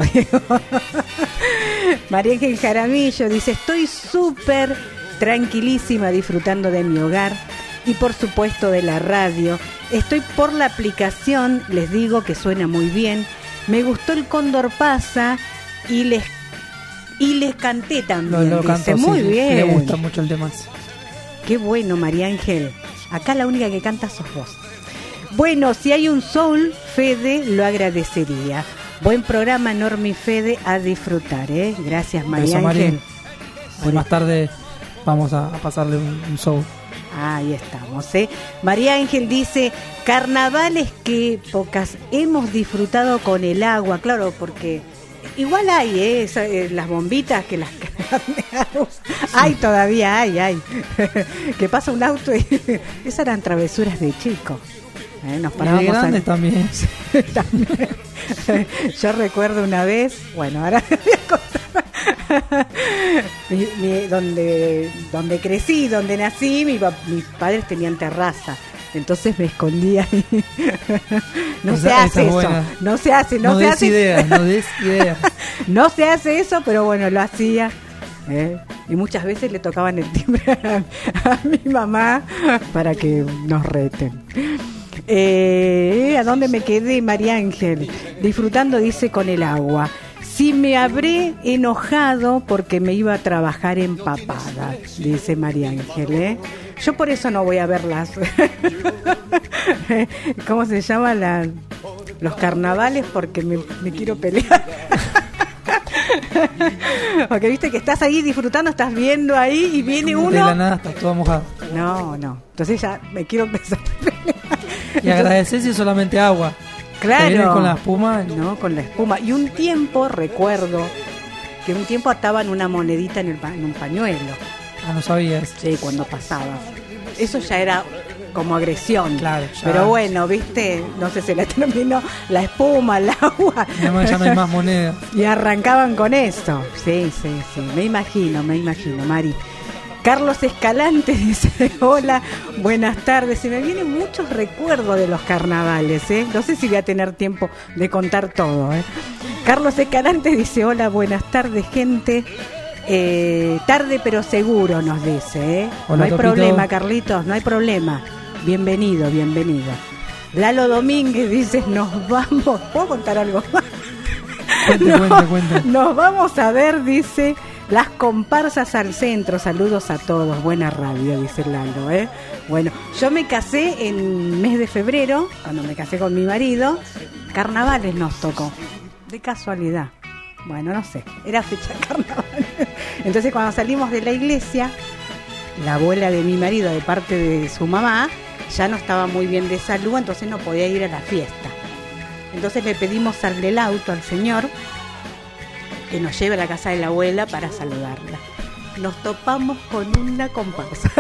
María Ángel Jaramillo dice, estoy súper tranquilísima disfrutando de mi hogar y por supuesto de la radio. Estoy por la aplicación, les digo que suena muy bien. Me gustó el Cóndor Pasa y les y les canté Lo, también. lo dice, cantó, muy sí, bien. le gusta mucho el tema. Qué bueno, María Ángel. Acá la única que canta sos vos. Bueno, si hay un soul, Fede lo agradecería. Buen programa, Normi Fede, a disfrutar, ¿eh? Gracias, María Beso, Ángel. Marín. Hoy más tarde vamos a, a pasarle un, un show. Ahí estamos, ¿eh? María Ángel dice, carnavales que pocas hemos disfrutado con el agua, claro, porque igual hay, ¿eh? Esa, eh, las bombitas que las hay todavía, hay, hay. Que pasa un auto y esas eran travesuras de chico. ¿eh? Nos Y de parábamos a- grandes también. También. Yo recuerdo una vez, bueno, ahora voy a contar. Mi- mi- donde, donde crecí, donde nací, mi pa- mis padres tenían terraza. Entonces me escondía ahí. No Esa- se esa hace es eso. buena. No se hace, no, No se des hace. ideas, no des ideas. No se hace eso, pero bueno, lo hacía. ¿eh? Y muchas veces le tocaban el timbre a, a mi mamá para que nos reten. Eh, ¿A dónde me quedé, María Ángel? Disfrutando, dice, con el agua. Si me habré enojado porque me iba a trabajar empapada, dice María Ángel, ¿eh? Yo por eso no voy a ver las... ¿Cómo se llama? La... Los carnavales, porque me, me quiero pelear. Porque viste que estás ahí disfrutando, estás viendo ahí y viene uno... De la nada está todo mojado. No, no. Entonces ya me quiero empezar a pelear. Y agradecer si es solamente agua. Claro. Te vienes con la espuma. No, con la espuma. Y un tiempo, recuerdo, que un tiempo ataban una monedita en, el, pa- en un pañuelo. Ah, no sabías. Sí, cuando pasabas. Eso ya era como agresión. Claro, ya. Pero bueno, viste, no sé, se le terminó la espuma, el agua. Además ya no hay más monedas. Y arrancaban con eso. Sí, sí, sí. Me imagino, me imagino, Mari. Carlos Escalante dice, hola, buenas tardes. Se me vienen muchos recuerdos de los carnavales, ¿eh? No sé si voy a tener tiempo de contar todo, ¿eh? Carlos Escalante dice, hola, buenas tardes, gente. Eh, tarde pero seguro, nos dice, ¿eh? Hola, no hay Topito. problema, Carlitos, no hay problema. Bienvenido, bienvenido. Lalo Domínguez dice, nos vamos. ¿Puedo contar algo más? Cuente, No, cuente, cuente. Nos vamos a ver, dice, las comparsas al centro. Saludos a todos. Buena radio, dice Lalo, ¿eh? Bueno, yo me casé en mes de febrero, cuando me casé con mi marido. Carnavales nos tocó. De casualidad. Bueno, no sé. Era fecha de carnaval. Entonces, cuando salimos de la iglesia, la abuela de mi marido, de parte de su mamá, ya no estaba muy bien de salud, entonces no podía ir a la fiesta. Entonces le pedimos al del auto, al señor, que nos lleve a la casa de la abuela para saludarla. Nos topamos con una comparsa.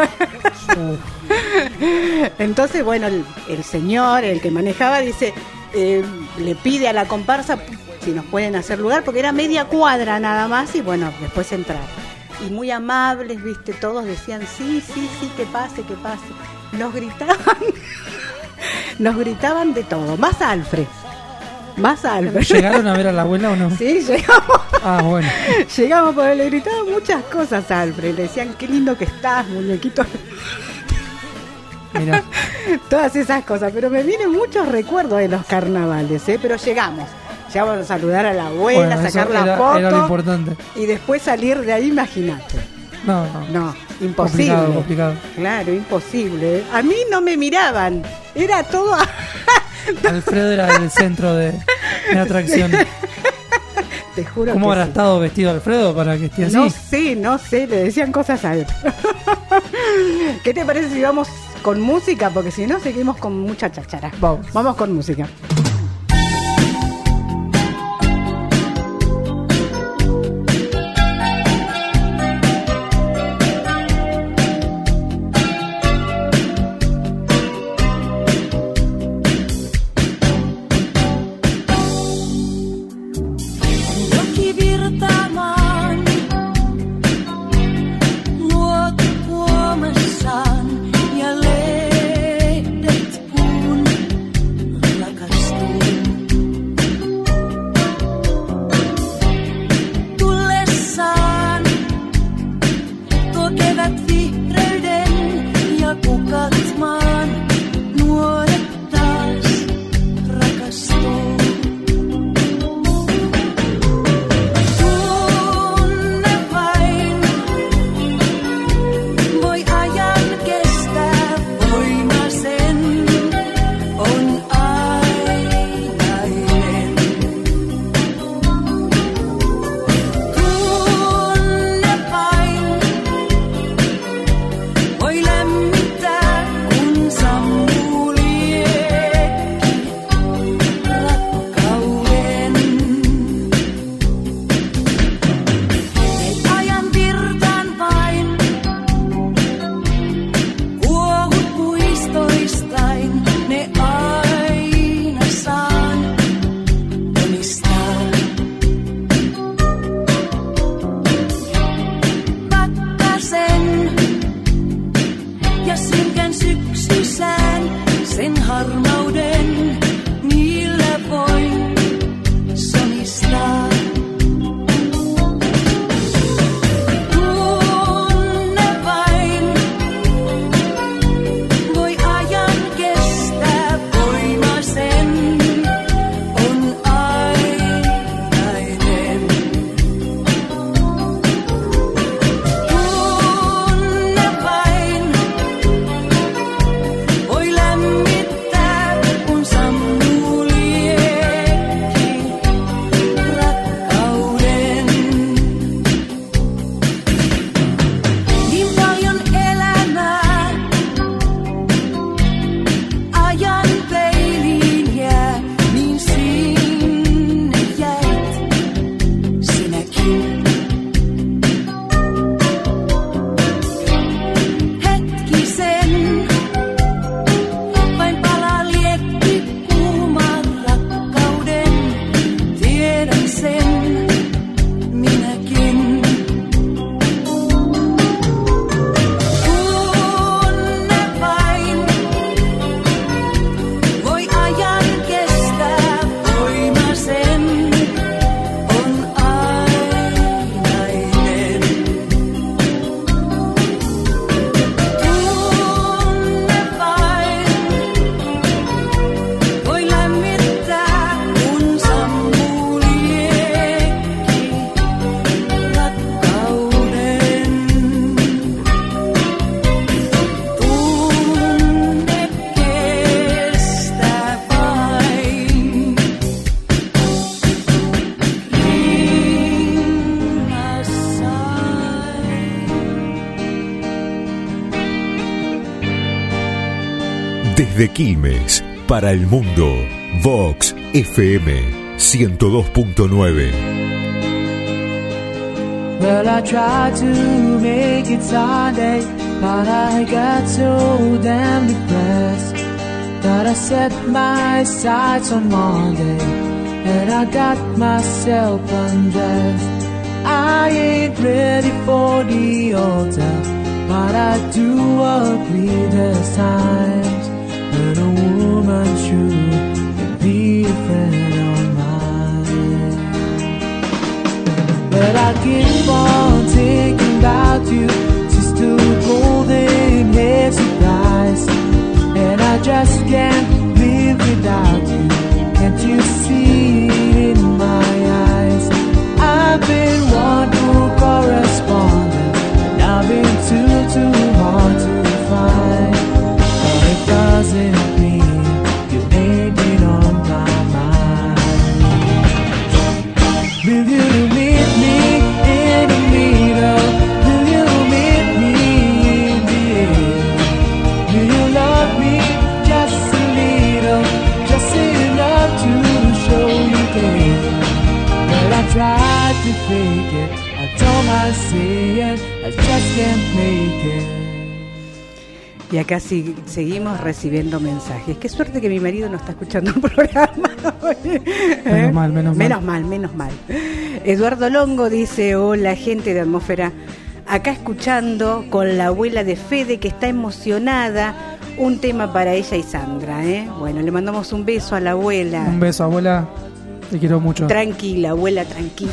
Entonces, bueno, el, el señor, el que manejaba, dice, eh, le pide a la comparsa si nos pueden hacer lugar, porque era media cuadra nada más, y bueno, después entrar. Y muy amables, viste, todos decían, sí, sí, sí, que pase, que pase. nos gritaban, nos gritaban de todo, más Alfred. Más Alfred. ¿Llegaron a ver a la abuela o no? Sí, llegamos. Ah, bueno. Llegamos porque le gritaban muchas cosas a Alfred. Le decían, qué lindo que estás, muñequito. Mirá. Todas esas cosas. Pero me vienen muchos recuerdos de los carnavales, ¿eh? Pero llegamos. Llegamos a saludar a la abuela, Bueno, sacar eso la era- foto. era lo importante. Y después salir de ahí, imagínate. No, no. No, imposible. Complicado, complicado. Claro, imposible. A mí no me miraban. Era todo... Alfredo era el centro de, de atracción. Te juro ¿Cómo que habrá sí. estado vestido Alfredo para que esté así? No sé, no sé, le decían cosas a él. ¿Qué te parece si vamos con música? Porque si no, seguimos con mucha cháchara. Vamos. Vamos con música. Joki virtaamaan, luotu kuomessaan ja lehdet puun rakastuu. Tullessaan tuo kevät vihreyden ja kukat maan, nuoret taas rakastuu. Tunne vain, voi ajan kestää voimasen, on ainainen. Tunne vain, voi lämmittää, kun sammuu liekki rakkauden. Ajan virtaan vain, kuohut muistoistain, ne aina saan omistaa. Pakkasen ja synkän syksysään, sen harmauden, niillä voin somistaa. Tunne vain, voi ajan kestää voimasen, on ainainen. Tunne vain, voi lämmittää, kun sammuu liekki rakkauden. Niin paljon elämää ajan peiliin jää, niin sinne jäit sinäkin. Hetkisen, vain palaa liekki kuuman rakkauden, tiedän sen minäkin. Tunne vain, voi ajan kestää voimasen, on ainainen. Tunne vain, voi lämmittää, kun sammuu liekki rakkauden. Tunne kestää vain Desde Quilmes, para el mundo, Vox F M ciento dos punto nueve. Well, I tried to make it Sunday, but I got so damn depressed that I set my sights on Monday and I got myself undressed. I ain't ready for the altar, but I do agree there's times when a woman should be a friend of mine. But I keep on thinking about you, sister golden hair surprise, and I just can't live without you. Can't you see it in my eyes? I've been one for correspondence, and I've been too, too hard to find. But it doesn't mean you ain't been on my mind. Will you meet me in the middle? Will you meet me in the end? Will you love me just a little, just enough to show you care? Well, I tried to fake it, I don't mind saying, I just can't make it. Y acá sí, seguimos recibiendo mensajes. Qué suerte que mi marido no está escuchando un programa hoy. ¿Eh? Menos mal, menos mal. Menos mal, menos mal. Eduardo Longo dice, hola gente de Atmósfera, acá escuchando con la abuela de Fede que está emocionada, un tema para ella y Sandra, ¿eh? Bueno, le mandamos un beso a la abuela. Un beso, abuela, te quiero mucho. Tranquila, abuela, tranquila.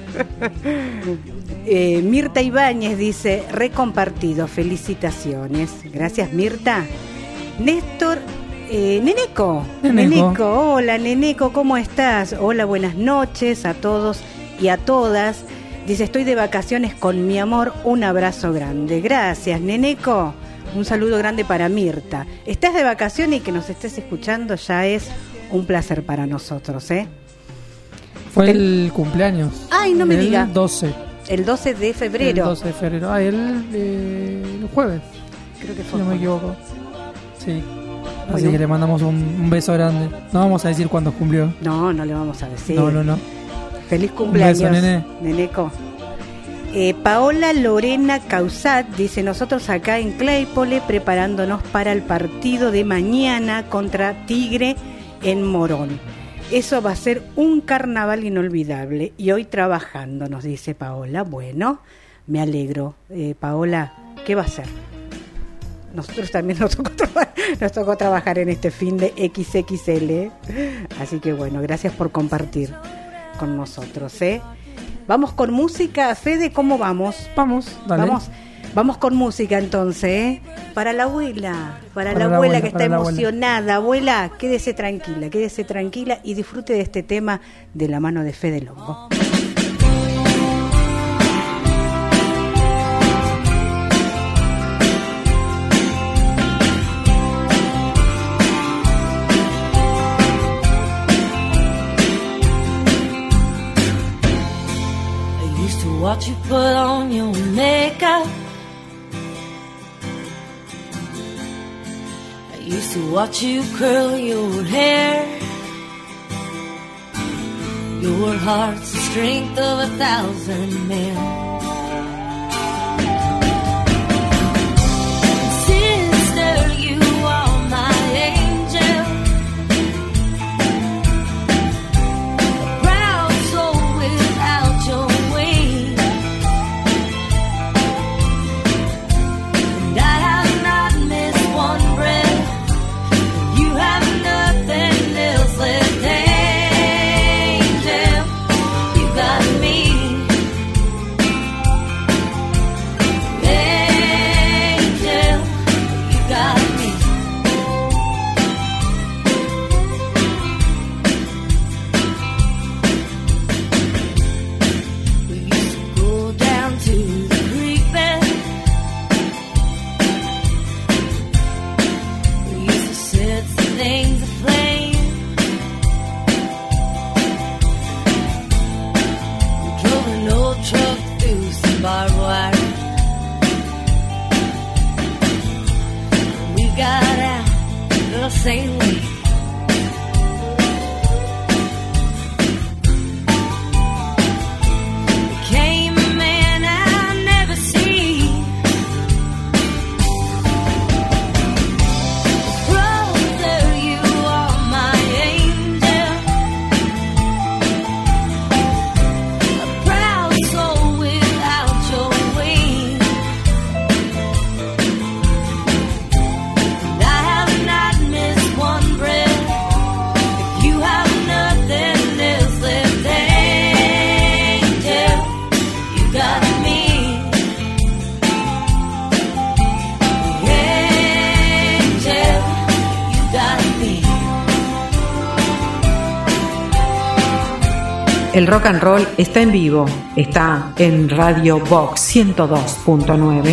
eh, Mirta Ibáñez dice, recompartido, felicitaciones. Gracias, Mirta. Néstor, eh, Neneco. Neneco. Neneco, hola Neneco, ¿cómo estás? Hola, buenas noches a todos y a todas. Dice, estoy de vacaciones con mi amor, un abrazo grande. Gracias, Neneco. Un saludo grande para Mirta. Estás de vacaciones y que nos estés escuchando ya es un placer para nosotros, ¿eh? Fue el cumpleaños. Ay, no me el diga. doce. El doce de febrero. El doce de febrero. Ah, el, eh, el jueves. Creo que Si fue. no me equivoco. Sí. Así Bueno. que le mandamos un, un beso grande. No vamos a decir cuándo cumplió. No, no le vamos a decir. No, no, no. Feliz cumpleaños, Un beso, nene. Neneco. Eh, Paola Lorena Causat dice, nosotros acá en Claypole preparándonos para el partido de mañana contra Tigre en Morón. Eso va a ser un carnaval inolvidable y hoy trabajando, nos dice Paola. Bueno, me alegro. Eh, Paola, ¿qué va a ser? Nosotros también nos tocó, traba- nos tocó trabajar en este fin de equis equis ele. Así que bueno, gracias por compartir con nosotros, ¿eh? Vamos con música, Fede, ¿cómo vamos? Vamos, dale. Vamos, vamos con música entonces, ¿eh? Para la abuela, para, Para la la abuela abuela, que está para la abuela. emocionada. Abuela, quédese tranquila, quédese tranquila y disfrute de este tema de la mano de Fede Longo. I used to watch you put on your makeup. I used to watch you curl your hair. Your heart's the strength of a thousand men. Sister, you are my angel. A proud soul without your wings. And I have not missed one breath. You have nothing else left, angel. You got me. el rock and roll está en vivo, está en Radio Vox ciento dos punto nueve.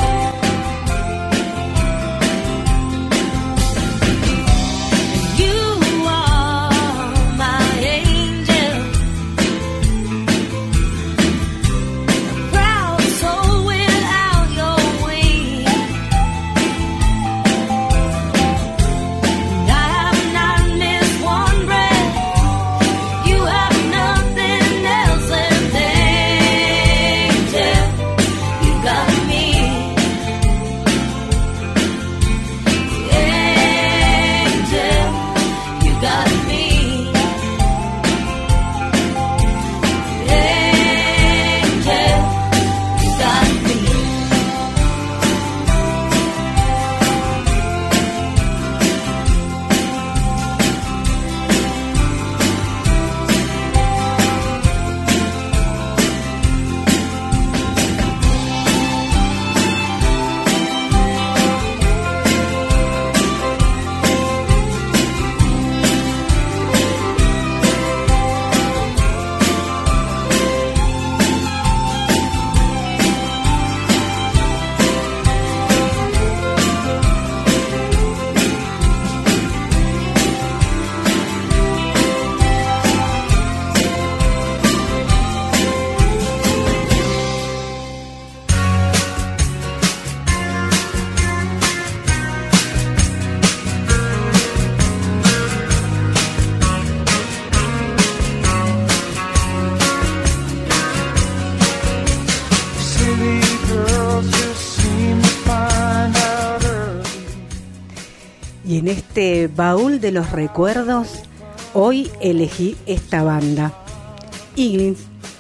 Y en este baúl de los recuerdos, hoy elegí esta banda, Eagles,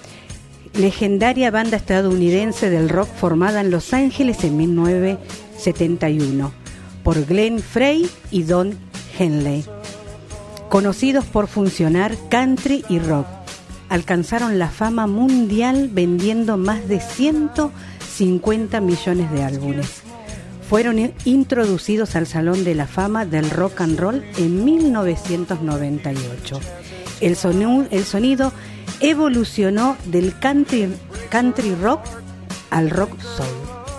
legendaria banda estadounidense del rock formada en Los Ángeles en mil novecientos setenta y uno por Glenn Frey y Don Henley. Conocidos por funcionar country y rock, alcanzaron la fama mundial vendiendo más de ciento cincuenta millones de álbumes. Fueron introducidos al Salón de la Fama del Rock and Roll en mil novecientos noventa y ocho. El sonido, el sonido evolucionó del country, country rock al rock soul.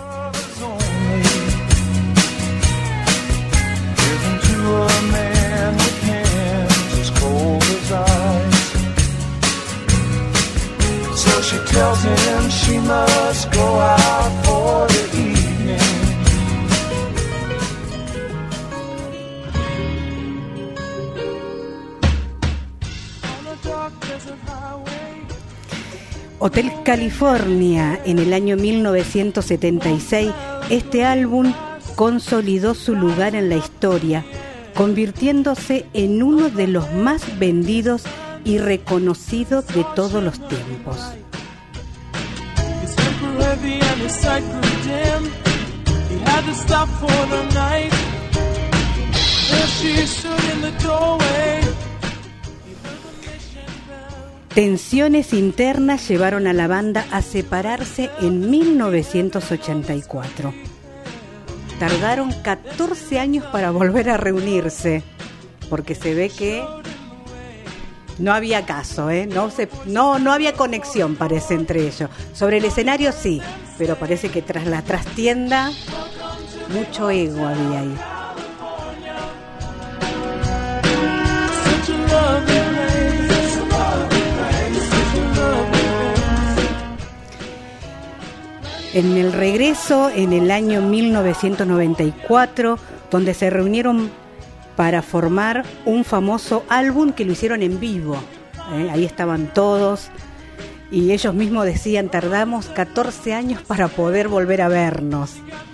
So she tells him she must go out for the evening. Hotel California, en el año mil novecientos setenta y seis, este álbum consolidó su lugar en la historia, convirtiéndose en uno de los más vendidos y reconocidos de todos los tiempos. Tensiones internas llevaron a la banda a separarse en mil novecientos ochenta y cuatro. Tardaron catorce años para volver a reunirse, porque se ve que no había caso, ¿eh? No, se, no, no había conexión, parece, entre ellos. Sobre el escenario sí, pero parece que tras la trastienda mucho ego había ahí. En el regreso, en el año mil novecientos noventa y cuatro, donde se reunieron para formar un famoso álbum que lo hicieron en vivo, ¿eh? Ahí estaban todos y ellos mismos decían: tardamos catorce años para poder volver a vernos.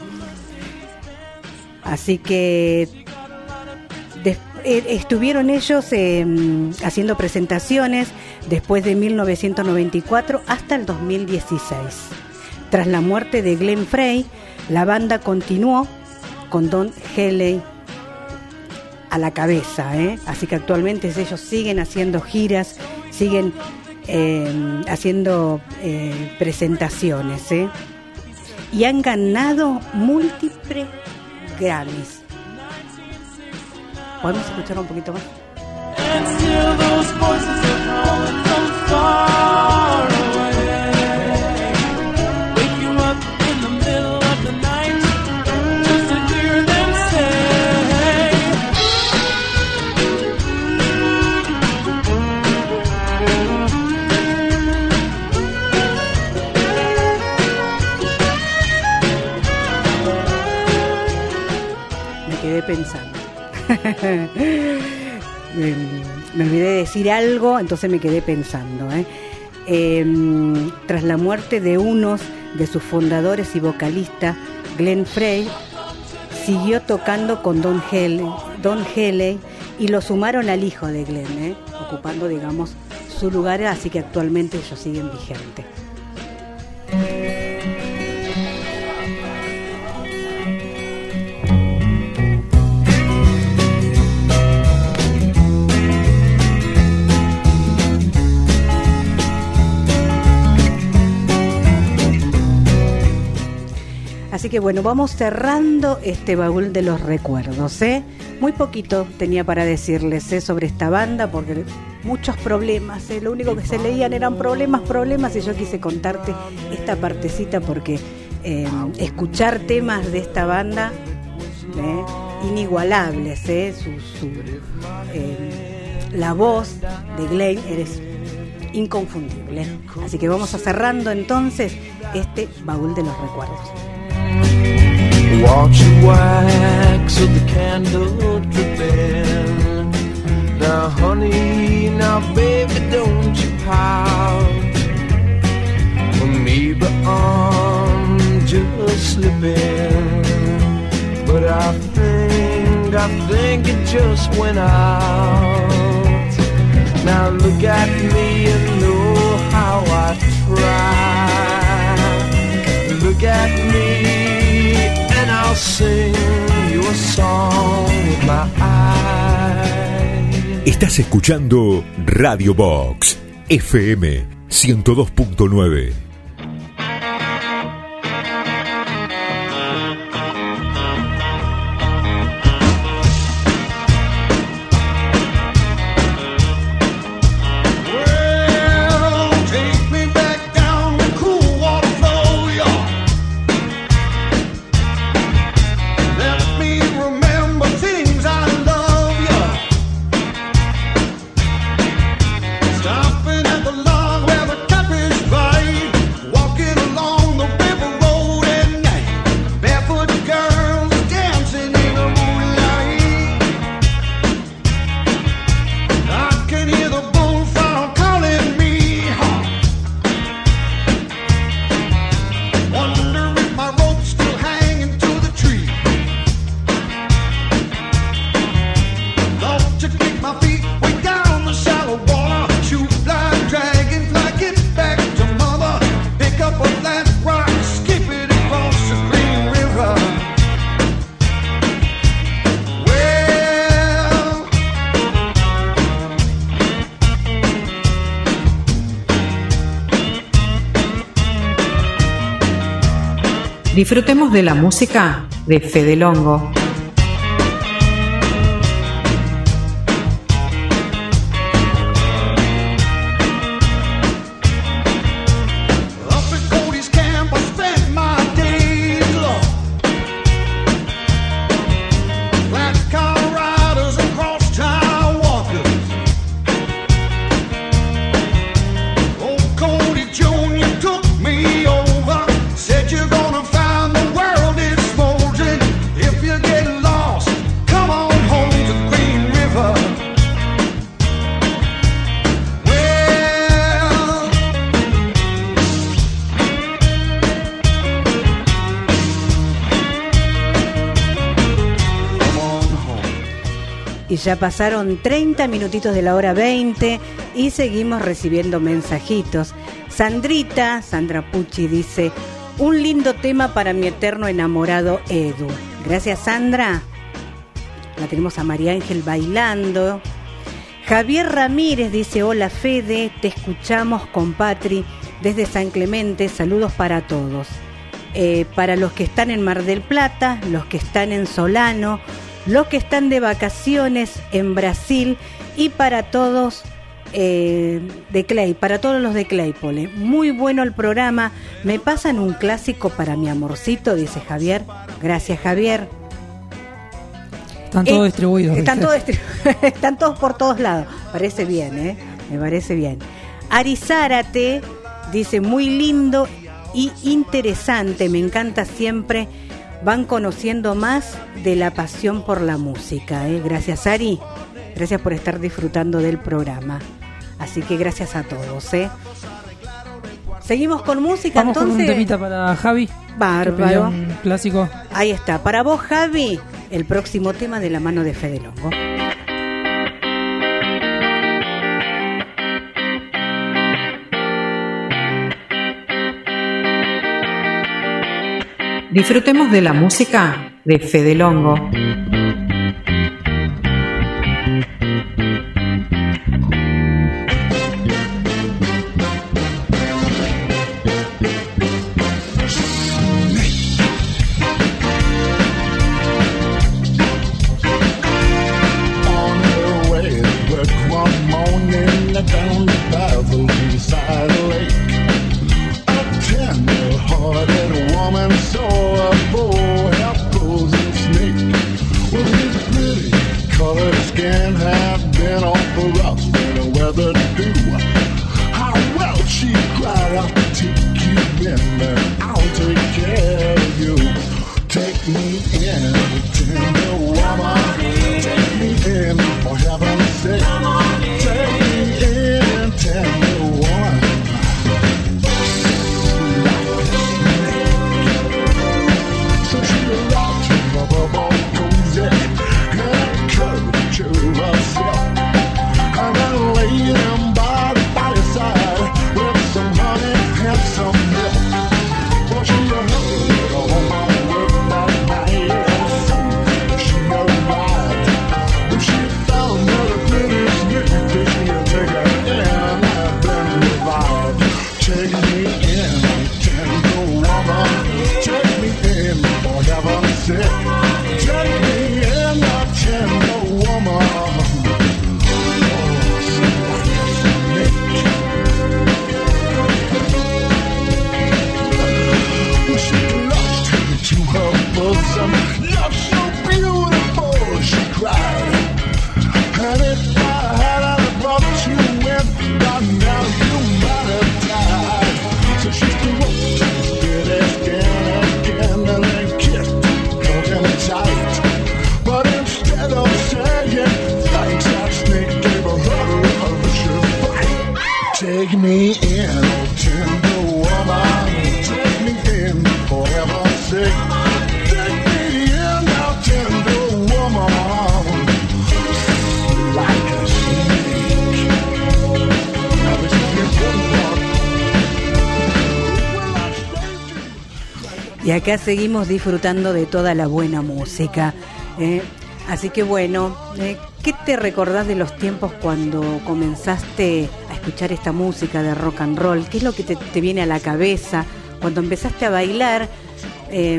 Así que de, eh, estuvieron ellos eh, haciendo presentaciones después de mil novecientos noventa y cuatro hasta el dos mil dieciséis. Tras la muerte de Glenn Frey, la banda continuó con Don Henley a la cabeza, ¿eh? Así que actualmente ellos siguen haciendo giras, siguen eh, haciendo eh, presentaciones, ¿eh? Y han ganado múltiples Grammys. ¿Podemos escuchar un poquito más? pensando. me, me olvidé de decir algo, entonces me quedé pensando. ¿eh? Eh, tras la muerte de unos de sus fundadores y vocalista, Glenn Frey, siguió tocando con Don Henley, Don Henley y lo sumaron al hijo de Glenn, ¿eh? ocupando, digamos, su lugar, así que actualmente ellos siguen vigentes. Así que bueno, vamos cerrando este baúl de los recuerdos, ¿eh? Muy poquito tenía para decirles ¿eh? sobre esta banda, porque muchos problemas, ¿eh? Lo único que se leían eran problemas, problemas, y yo quise contarte esta partecita porque eh, escuchar temas de esta banda, ¿eh? inigualables, ¿eh? Su, su, eh, la voz de Glenn es inconfundible. Así que vamos a cerrando entonces este baúl de los recuerdos. Watch the wax of the candle dripping. Now honey, now baby, don't you pout for me, but I'm just slipping. But I think, I think it just went out. Now look at me and know how I try. Look at me, I'll sing you a song with my eyes. Estás escuchando Radio Box F M ciento dos punto nueve. Disfrutemos de la música de Fede Longo. Ya pasaron treinta minutitos de la hora veinte y seguimos recibiendo mensajitos. Sandrita, Sandra Pucci dice: un lindo tema para mi eterno enamorado Edu. Gracias, Sandra. La tenemos a María Ángel bailando. Javier Ramírez dice: hola Fede, te escuchamos con Patri desde San Clemente, saludos para todos. Eh, para los que están en Mar del Plata, los que están en Solano, los que están de vacaciones en Brasil y para todos eh, de Clay, para todos los de Claypole. Muy bueno el programa. ¿Me pasan un clásico para mi amorcito?, dice Javier. Gracias, Javier. Están todos eh, distribuidos. Están todos, distribu- están todos por todos lados. Parece bien, ¿eh? Me parece bien. Ari Zárate dice: muy lindo y interesante. Me encanta siempre van conociendo más de la pasión por la música. ¿eh? Gracias, Ari. Gracias por estar disfrutando del programa. Así que gracias a todos. ¿eh? Seguimos con música. Vamos entonces. Con un temita para Javi. Bárbaro. Un clásico. Ahí está. Para vos, Javi, el próximo tema de la mano de Fede Longo. Disfrutemos de la música de Fede Longo. Y acá seguimos disfrutando de toda la buena música. ¿eh? Así que bueno, eh, ¿qué te recordás de los tiempos cuando comenzaste a escuchar esta música de rock and roll? ¿Qué es lo que te, te viene a la cabeza cuando empezaste a bailar? Eh,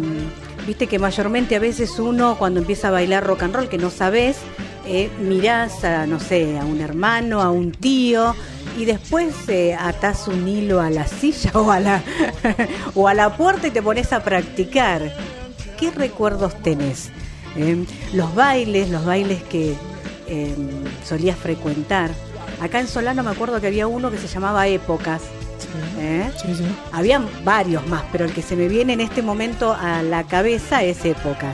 Viste que mayormente a veces uno cuando empieza a bailar rock and roll, que no sabes, eh, mirás a, no sé, a un hermano, a un tío, y después eh, atás un hilo a la silla o a la o a la puerta y te pones a practicar. ¿Qué recuerdos tenés? Eh, los bailes, los bailes que eh, solías frecuentar. Acá en Solano me acuerdo que había uno que se llamaba Épocas. ¿Eh? Sí, sí. Habían varios más, pero el que se me viene en este momento a la cabeza es Épocas.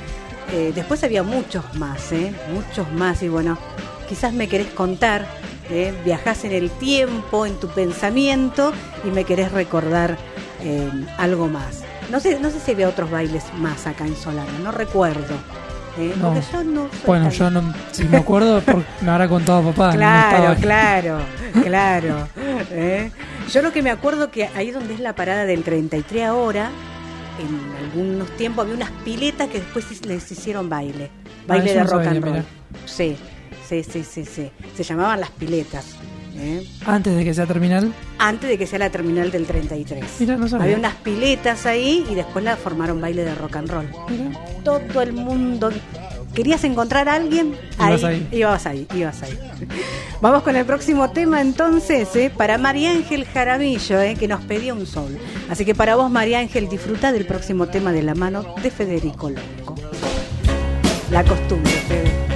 Eh, después había muchos más, ¿eh? muchos más, y bueno, quizás me querés contar, ¿eh? viajás en el tiempo, en tu pensamiento, y me querés recordar eh, algo más. No sé, no sé si había otros bailes más acá en Solano, no recuerdo. ¿eh? No. Porque yo no soy Bueno, tan... yo no, si me acuerdo, porque me habrá contado papá. Claro, no estaba... claro, claro. ¿eh? Yo lo que me acuerdo que ahí donde es la parada del treinta y tres ahora, en algunos tiempos había unas piletas que después les hicieron baile. Baile Ah, de yo no rock sabía, and roll. mirá. Sí, sí, sí, sí, sí. Se llamaban las piletas. ¿eh? Antes de que sea terminal. Antes de que sea la terminal del treinta y tres. Mira, no sabía. Había unas piletas ahí y después la formaron baile de rock and roll. Mira. Todo el mundo... ¿Querías encontrar a alguien? Ibas ahí. Ibas ahí, ibas ahí. Vamos con el próximo tema entonces, ¿eh? Para María Ángel Jaramillo, ¿eh? que nos pedía un sol. Así que para vos, María Ángel, disfruta del próximo tema de la mano de Federico Longo. La costumbre, Fede.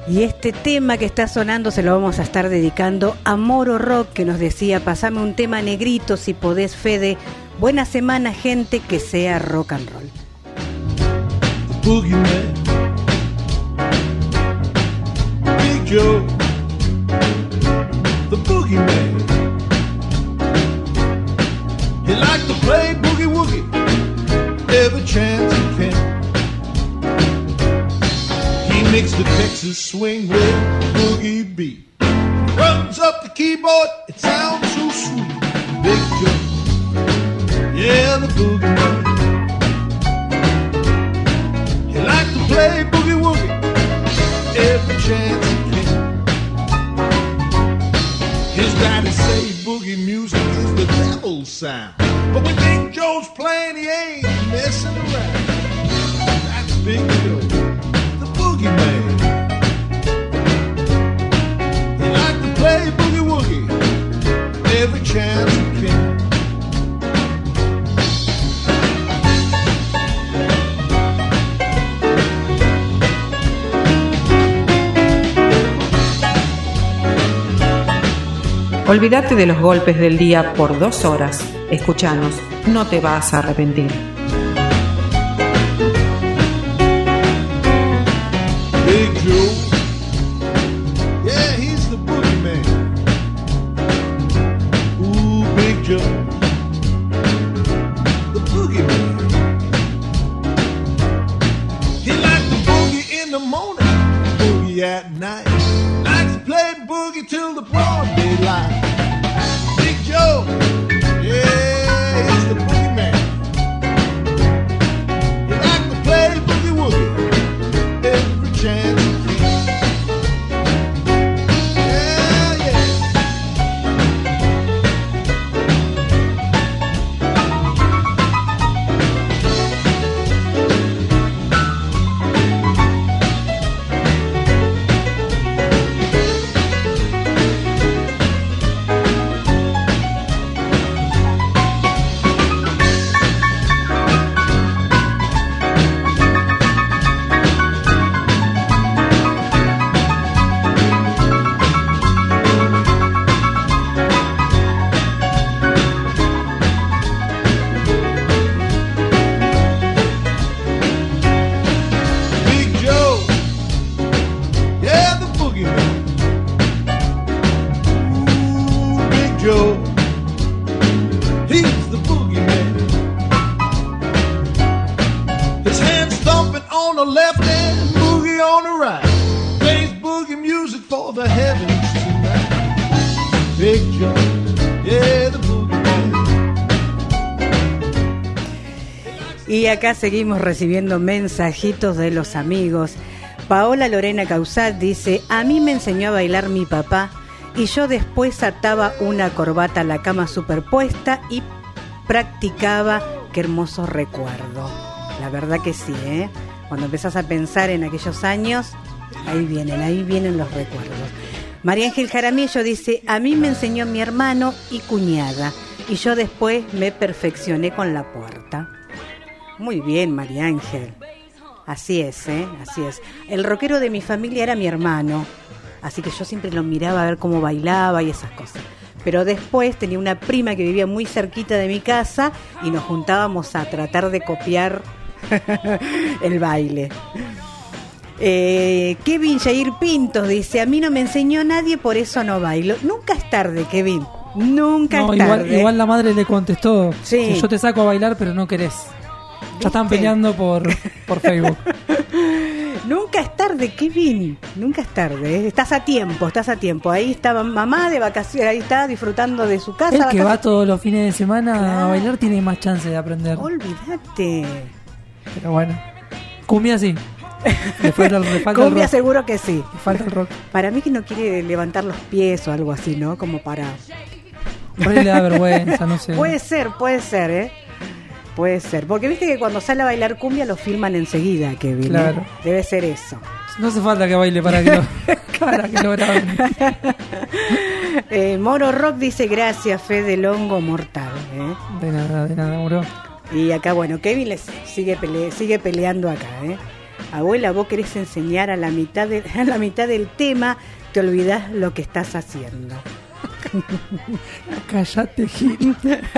Y este tema que está sonando se lo vamos a estar dedicando a Moro Rock, que nos decía, pasame un tema negrito si podés, Fede. Buena semana, gente, que sea rock and roll. Boogeyman, Big Joe, the boogeyman. He liked to play boogie woogie every chance he can. He mixed the Texas swing with boogie beat. Runs up the keyboard, it sounds so sweet. Big Joe, yeah, the boogeyman. He liked to play boogie woogie every chance he can. His daddy say boogie music is the devil's sound, but when Big Joe's playing, he ain't messing around. That's Big Joe, the boogeyman. He liked to play boogie woogie every chance he can. Olvídate de los golpes del día por dos horas. Escuchanos, no te vas a arrepentir. Big Joe, yeah, he's the boogeyman. Ooh, Big Joe, the boogeyman. He likes to boogie in the morning, boogie at night. Likes to play boogie till the broad daylight. Big Joe, yeah, he's the boogeyman. He likes to play boogie woogie every chance he can. Yeah, yeah. Big Joe, yeah, the boogeyman. Ooh, Big Joe, he's the boogeyman. His hands stomping on the left and boogie on the right. Plays boogie music for the heavens tonight. Big Joe, yeah, the boogeyman. Y acá seguimos recibiendo mensajitos de los amigos. Paola Lorena Causat dice, a mí me enseñó a bailar mi papá y yo después ataba una corbata a la cama superpuesta y practicaba. Qué hermoso recuerdo. La verdad que sí, ¿eh? Cuando empezás a pensar en aquellos años, ahí vienen, ahí vienen los recuerdos. María Ángel Jaramillo dice, a mí me enseñó mi hermano y cuñada y yo después me perfeccioné con la puerta. Muy bien, María Ángel. Así es, ¿eh? Así es. El rockero de mi familia era mi hermano, así que yo siempre lo miraba a ver cómo bailaba y esas cosas. Pero después tenía una prima que vivía muy cerquita de mi casa y nos juntábamos a tratar de copiar el baile. Eh, Kevin Jair Pintos dice, a mí no me enseñó nadie, por eso no bailo. Nunca es tarde, Kevin. Nunca No, es igual, tarde. igual la madre le contestó, Sí. yo te saco a bailar pero no querés. Ya están ¿Viste? peleando por, por Facebook. Nunca es tarde, Kevin. Nunca es tarde. ¿eh? Estás a tiempo, estás a tiempo. Ahí estaba mamá de vacaciones, ahí está disfrutando de su casa. El que vacaciones. va todos los fines de semana Claro. a bailar tiene más chance de aprender. Olvídate. Pero bueno, cumbia sí. Le falta, le falta Cumbia el rock. seguro que sí. Le falta el rock. Para mí que no quiere levantar los pies o algo así, ¿no? Como para... Por ahí le da vergüenza, no sé. Puede ser, puede ser, ¿eh? Puede ser. Porque viste que cuando sale a bailar cumbia lo filman enseguida, Kevin. ¿eh? Claro. Debe ser eso. No hace falta que baile para que lo, para que lo graben. eh, Moro Rock dice, gracias, Fede Longo Mortal. ¿eh? De nada, de nada, Moro. Y acá, bueno, Kevin les sigue, pele- sigue peleando acá, ¿eh? Abuela, vos querés enseñar a la mitad de, a la mitad del tema, te olvidás lo que estás haciendo. Cállate, Gil.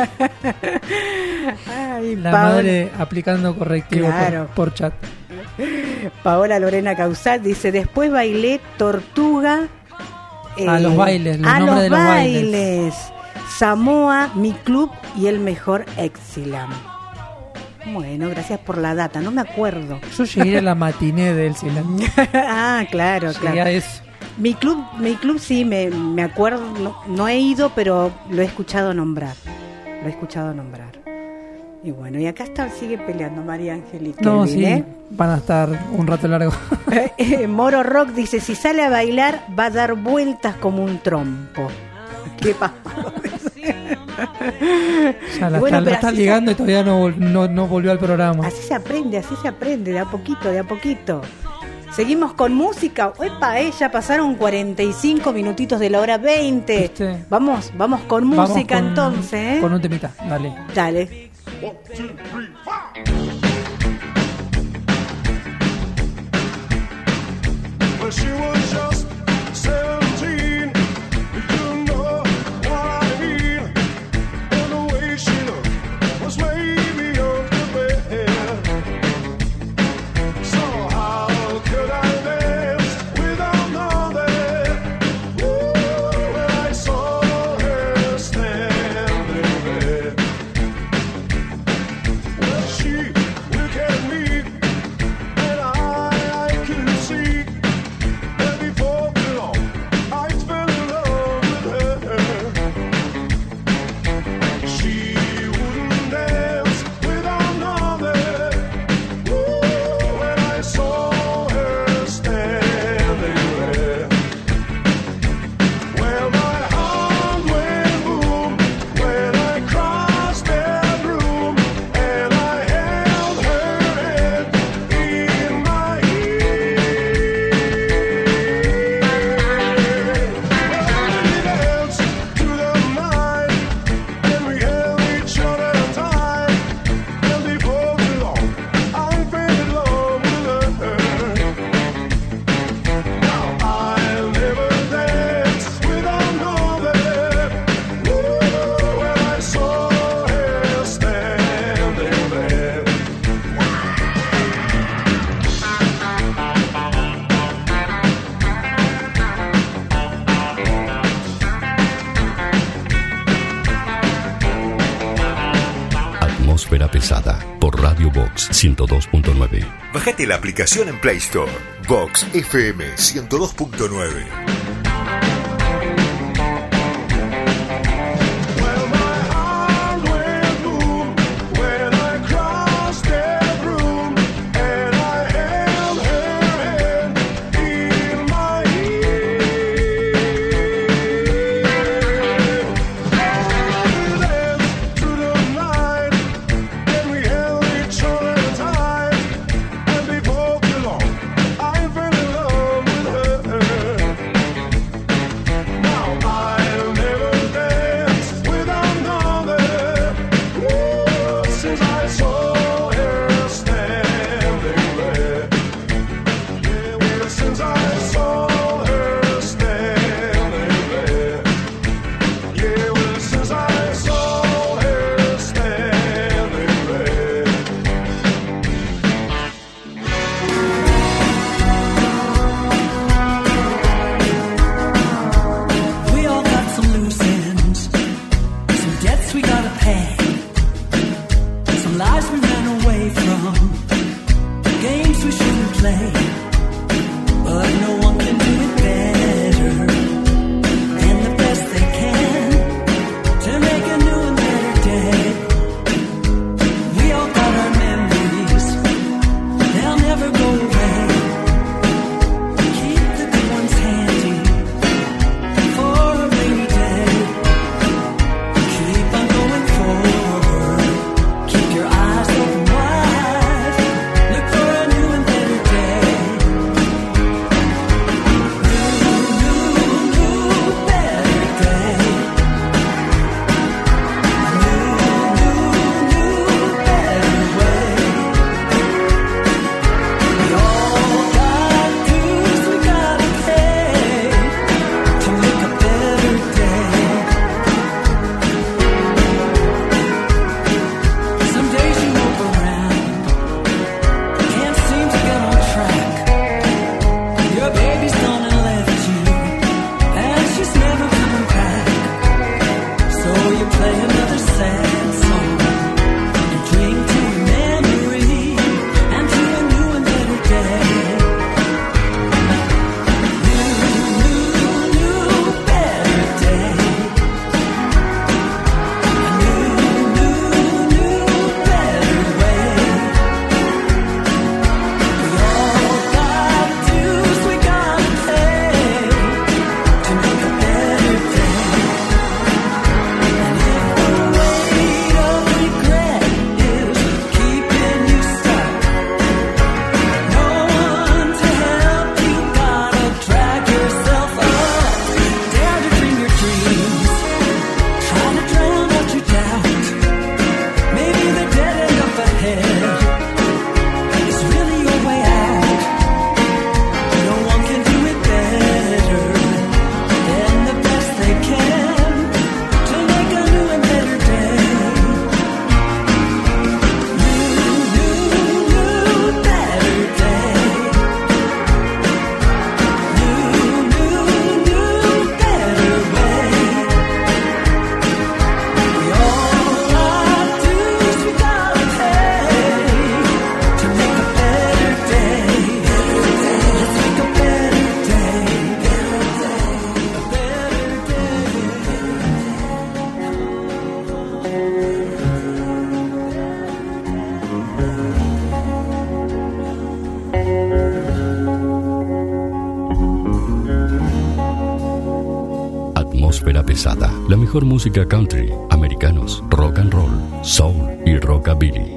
Ay, la Paola. Madre aplicando correctivo Claro. por, por chat. Paola Lorena Causal dice, después bailé Tortuga. A los bailes, los a nombres los de los bailes. bailes. Samoa, Mi Club y el mejor Exilam. Bueno, gracias por la data, no me acuerdo. Yo llegué a la matiné del Exilam. Ah, claro, Llegué claro. a eso. Mi club, mi club sí, me, me acuerdo, no, no he ido, pero lo he escuchado nombrar. Lo he escuchado nombrar. Y bueno, y acá está, sigue peleando María Angélica. No, Kelvin, sí, ¿eh? van a estar un rato largo. Moro Rock dice, si sale a bailar va a dar vueltas como un trompo. ¿Qué pasa? Ya la Bueno, está, la pero está así ligando y todavía no, vol- no, no volvió al programa. Así se aprende, así se aprende, de a poquito, de a poquito. Seguimos con música. Epa, eh, ya pasaron cuarenta y cinco minutitos de la hora veinte. ¿Viste? Vamos, vamos con Vamos música con- entonces, ¿eh? Con un temita, dale. Dale. One, two, three, five. Well, she was just seventeen. You know what I mean. And the way she looked was maybe unprepared. So how could I dance without knowing? Ooh, when I saw her standing there. Well, she looked at me, and I, I could see that before too long I fell in love with her. She wouldn't dance without knowing. Ooh, when I saw her standing there. Well, my heart went boom when I crossed that room, and I held her hand in my ear. Well, we danced through the night, and we held each other tight, and before too long, I fell in love with her. Now I'll never dance without knowing. Ooh, when I saw her standing there. Atmósfera pesada por Radio Box ciento dos punto nueve. Bájate la aplicación en Play Store. Vox F M ciento dos punto nueve. Well, my heart went boom when I crossed that room, and I held her hand in my ear. We danced through the night, and we held each other tight, and before too long, I fell in love with her. Now I'll never dance without knowing. Ooh, since I saw her standing there. Yeah, well, since I saw her standing there. Yeah, well, since I saw her standing there. We all got some loose ends, some debts we gotta pay, some lives we ran away from, games we shouldn't play. But no one can do it better than the best they can to make a new and better day. We all got our memories, they'll never go away. Keep the good ones handy for a rainy day. Keep on going forward. Keep your eyes open wide. Look for a new and better day. Pesada. La mejor música country, americanos, rock and roll, soul y rockabilly.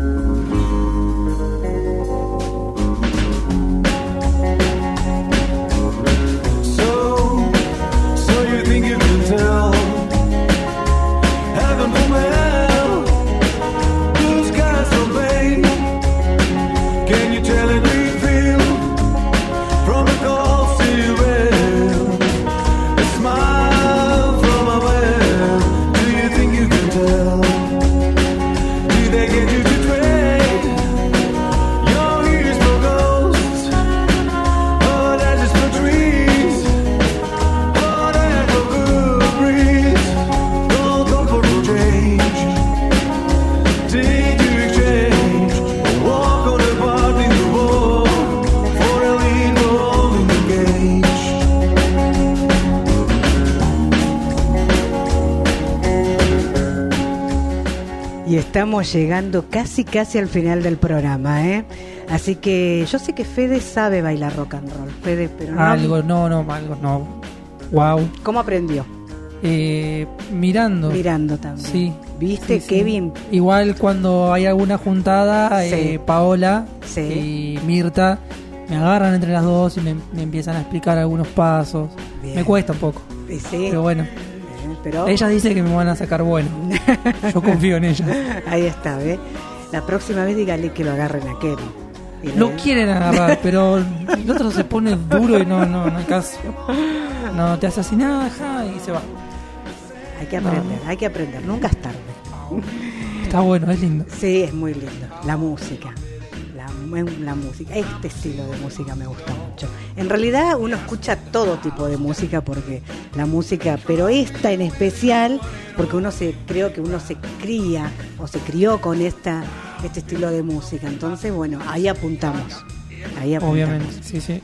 Estamos llegando casi casi al final del programa, ¿eh? Así que yo sé que Fede sabe bailar rock and roll, Fede, pero no. Algo, no, no, algo, no. Wow. ¿Cómo aprendió? Eh, mirando. Mirando también. Sí. ¿Viste, sí, Kevin? Sí. Igual cuando hay alguna juntada, sí. eh, Paola sí. y Mirta me agarran entre las dos y me, me empiezan a explicar algunos pasos. Bien. Me cuesta un poco. Sí. Pero bueno. Pero... ella dice que me van a sacar bueno. Yo confío en ella. Ahí está, ¿ves? La próxima vez dígale que lo agarren a Kevin. Lo le... quieren agarrar, pero el otro se pone duro y no, no, no hay caso. No, te hace así nada y se va. Hay que aprender, no. hay que aprender. Nunca es tarde. Está bueno, es lindo. Sí, es muy lindo. La música. La, la música. Este estilo de música me gusta mucho. En realidad uno escucha todo tipo de música porque la música, pero esta en especial, porque uno se, creo que uno se cría o se crió con esta, este estilo de música. Entonces, bueno, ahí apuntamos. Ahí apuntamos. Obviamente, sí, sí.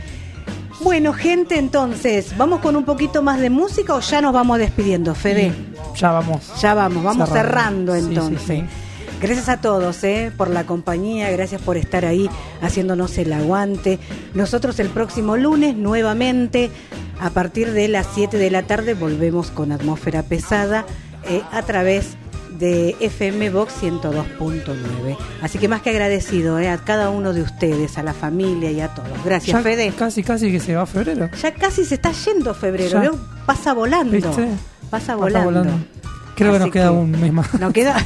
Bueno, gente, entonces, ¿vamos con un poquito más de música o ya nos vamos despidiendo, Fede? Sí, ya vamos. Ya vamos, vamos cerrando, cerrando entonces. Sí, sí, sí. Gracias a todos eh, por la compañía, gracias por estar ahí haciéndonos el aguante. Nosotros el próximo lunes nuevamente a partir de las siete de la tarde volvemos con Atmósfera Pesada eh, a través de F M Vox ciento dos punto nueve. Así que más que agradecido eh, a cada uno de ustedes, a la familia y a todos. Gracias, ya Fede. Casi, casi que se va febrero. Ya casi se está yendo febrero, ¿no? Pasa volando. ¿Viste? Pasa volando. Pasa volando. Creo Así que nos queda que un mes más. ¿No queda?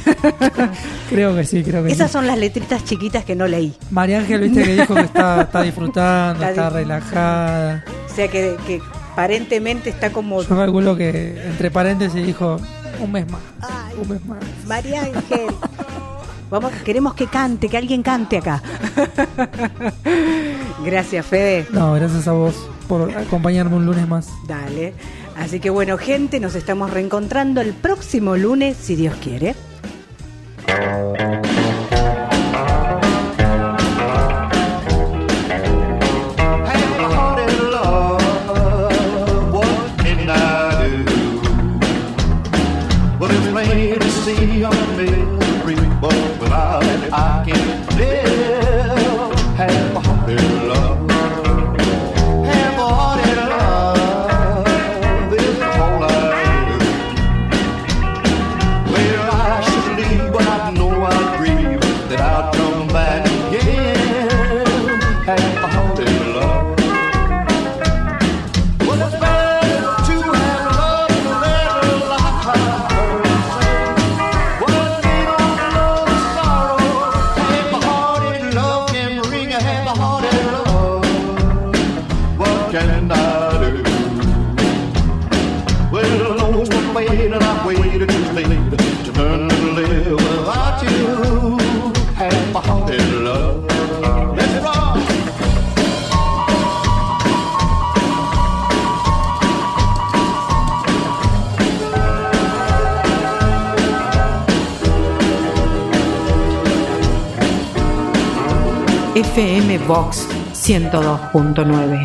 Creo que sí, creo que Esas sí. son las letritas chiquitas que no leí. María Ángel, viste que dijo que está, está disfrutando, está, está relajada. O sea que, que aparentemente está como... Yo calculo que entre paréntesis dijo un mes más. Ay, un mes más. María Ángel. Vamos, queremos que cante, que alguien cante acá. Gracias, Fede. No, gracias a vos por acompañarme un lunes más. Dale. Así que bueno, gente, nos estamos reencontrando el próximo lunes, si Dios quiere. F M Vox ciento dos punto nueve.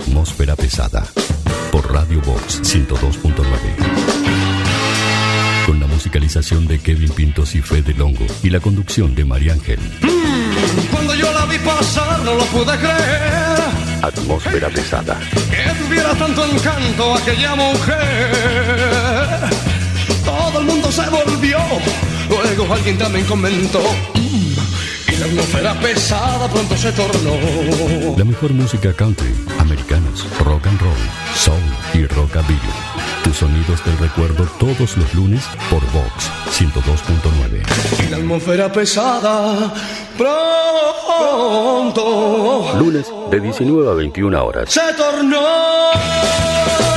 Atmósfera pesada. Por Radio Vox ciento dos punto nueve. Con la musicalización de Kevin Pintos y Fede Longo y la conducción de María Ángel. Mm, cuando yo la vi pasar no lo pude creer. Atmósfera pesada. Que tuviera tanto encanto aquella mujer. Todo el mundo se volvió. Luego alguien también comentó. Mm, y la atmósfera pesada pronto se tornó. La mejor música country, americanos, rock and roll, soul y rockabilly. Tus sonidos del recuerdo todos los lunes por Vox ciento dos punto nueve. Y la atmósfera pesada pronto. Lunes de diecinueve a veintiuna horas. Se tornó.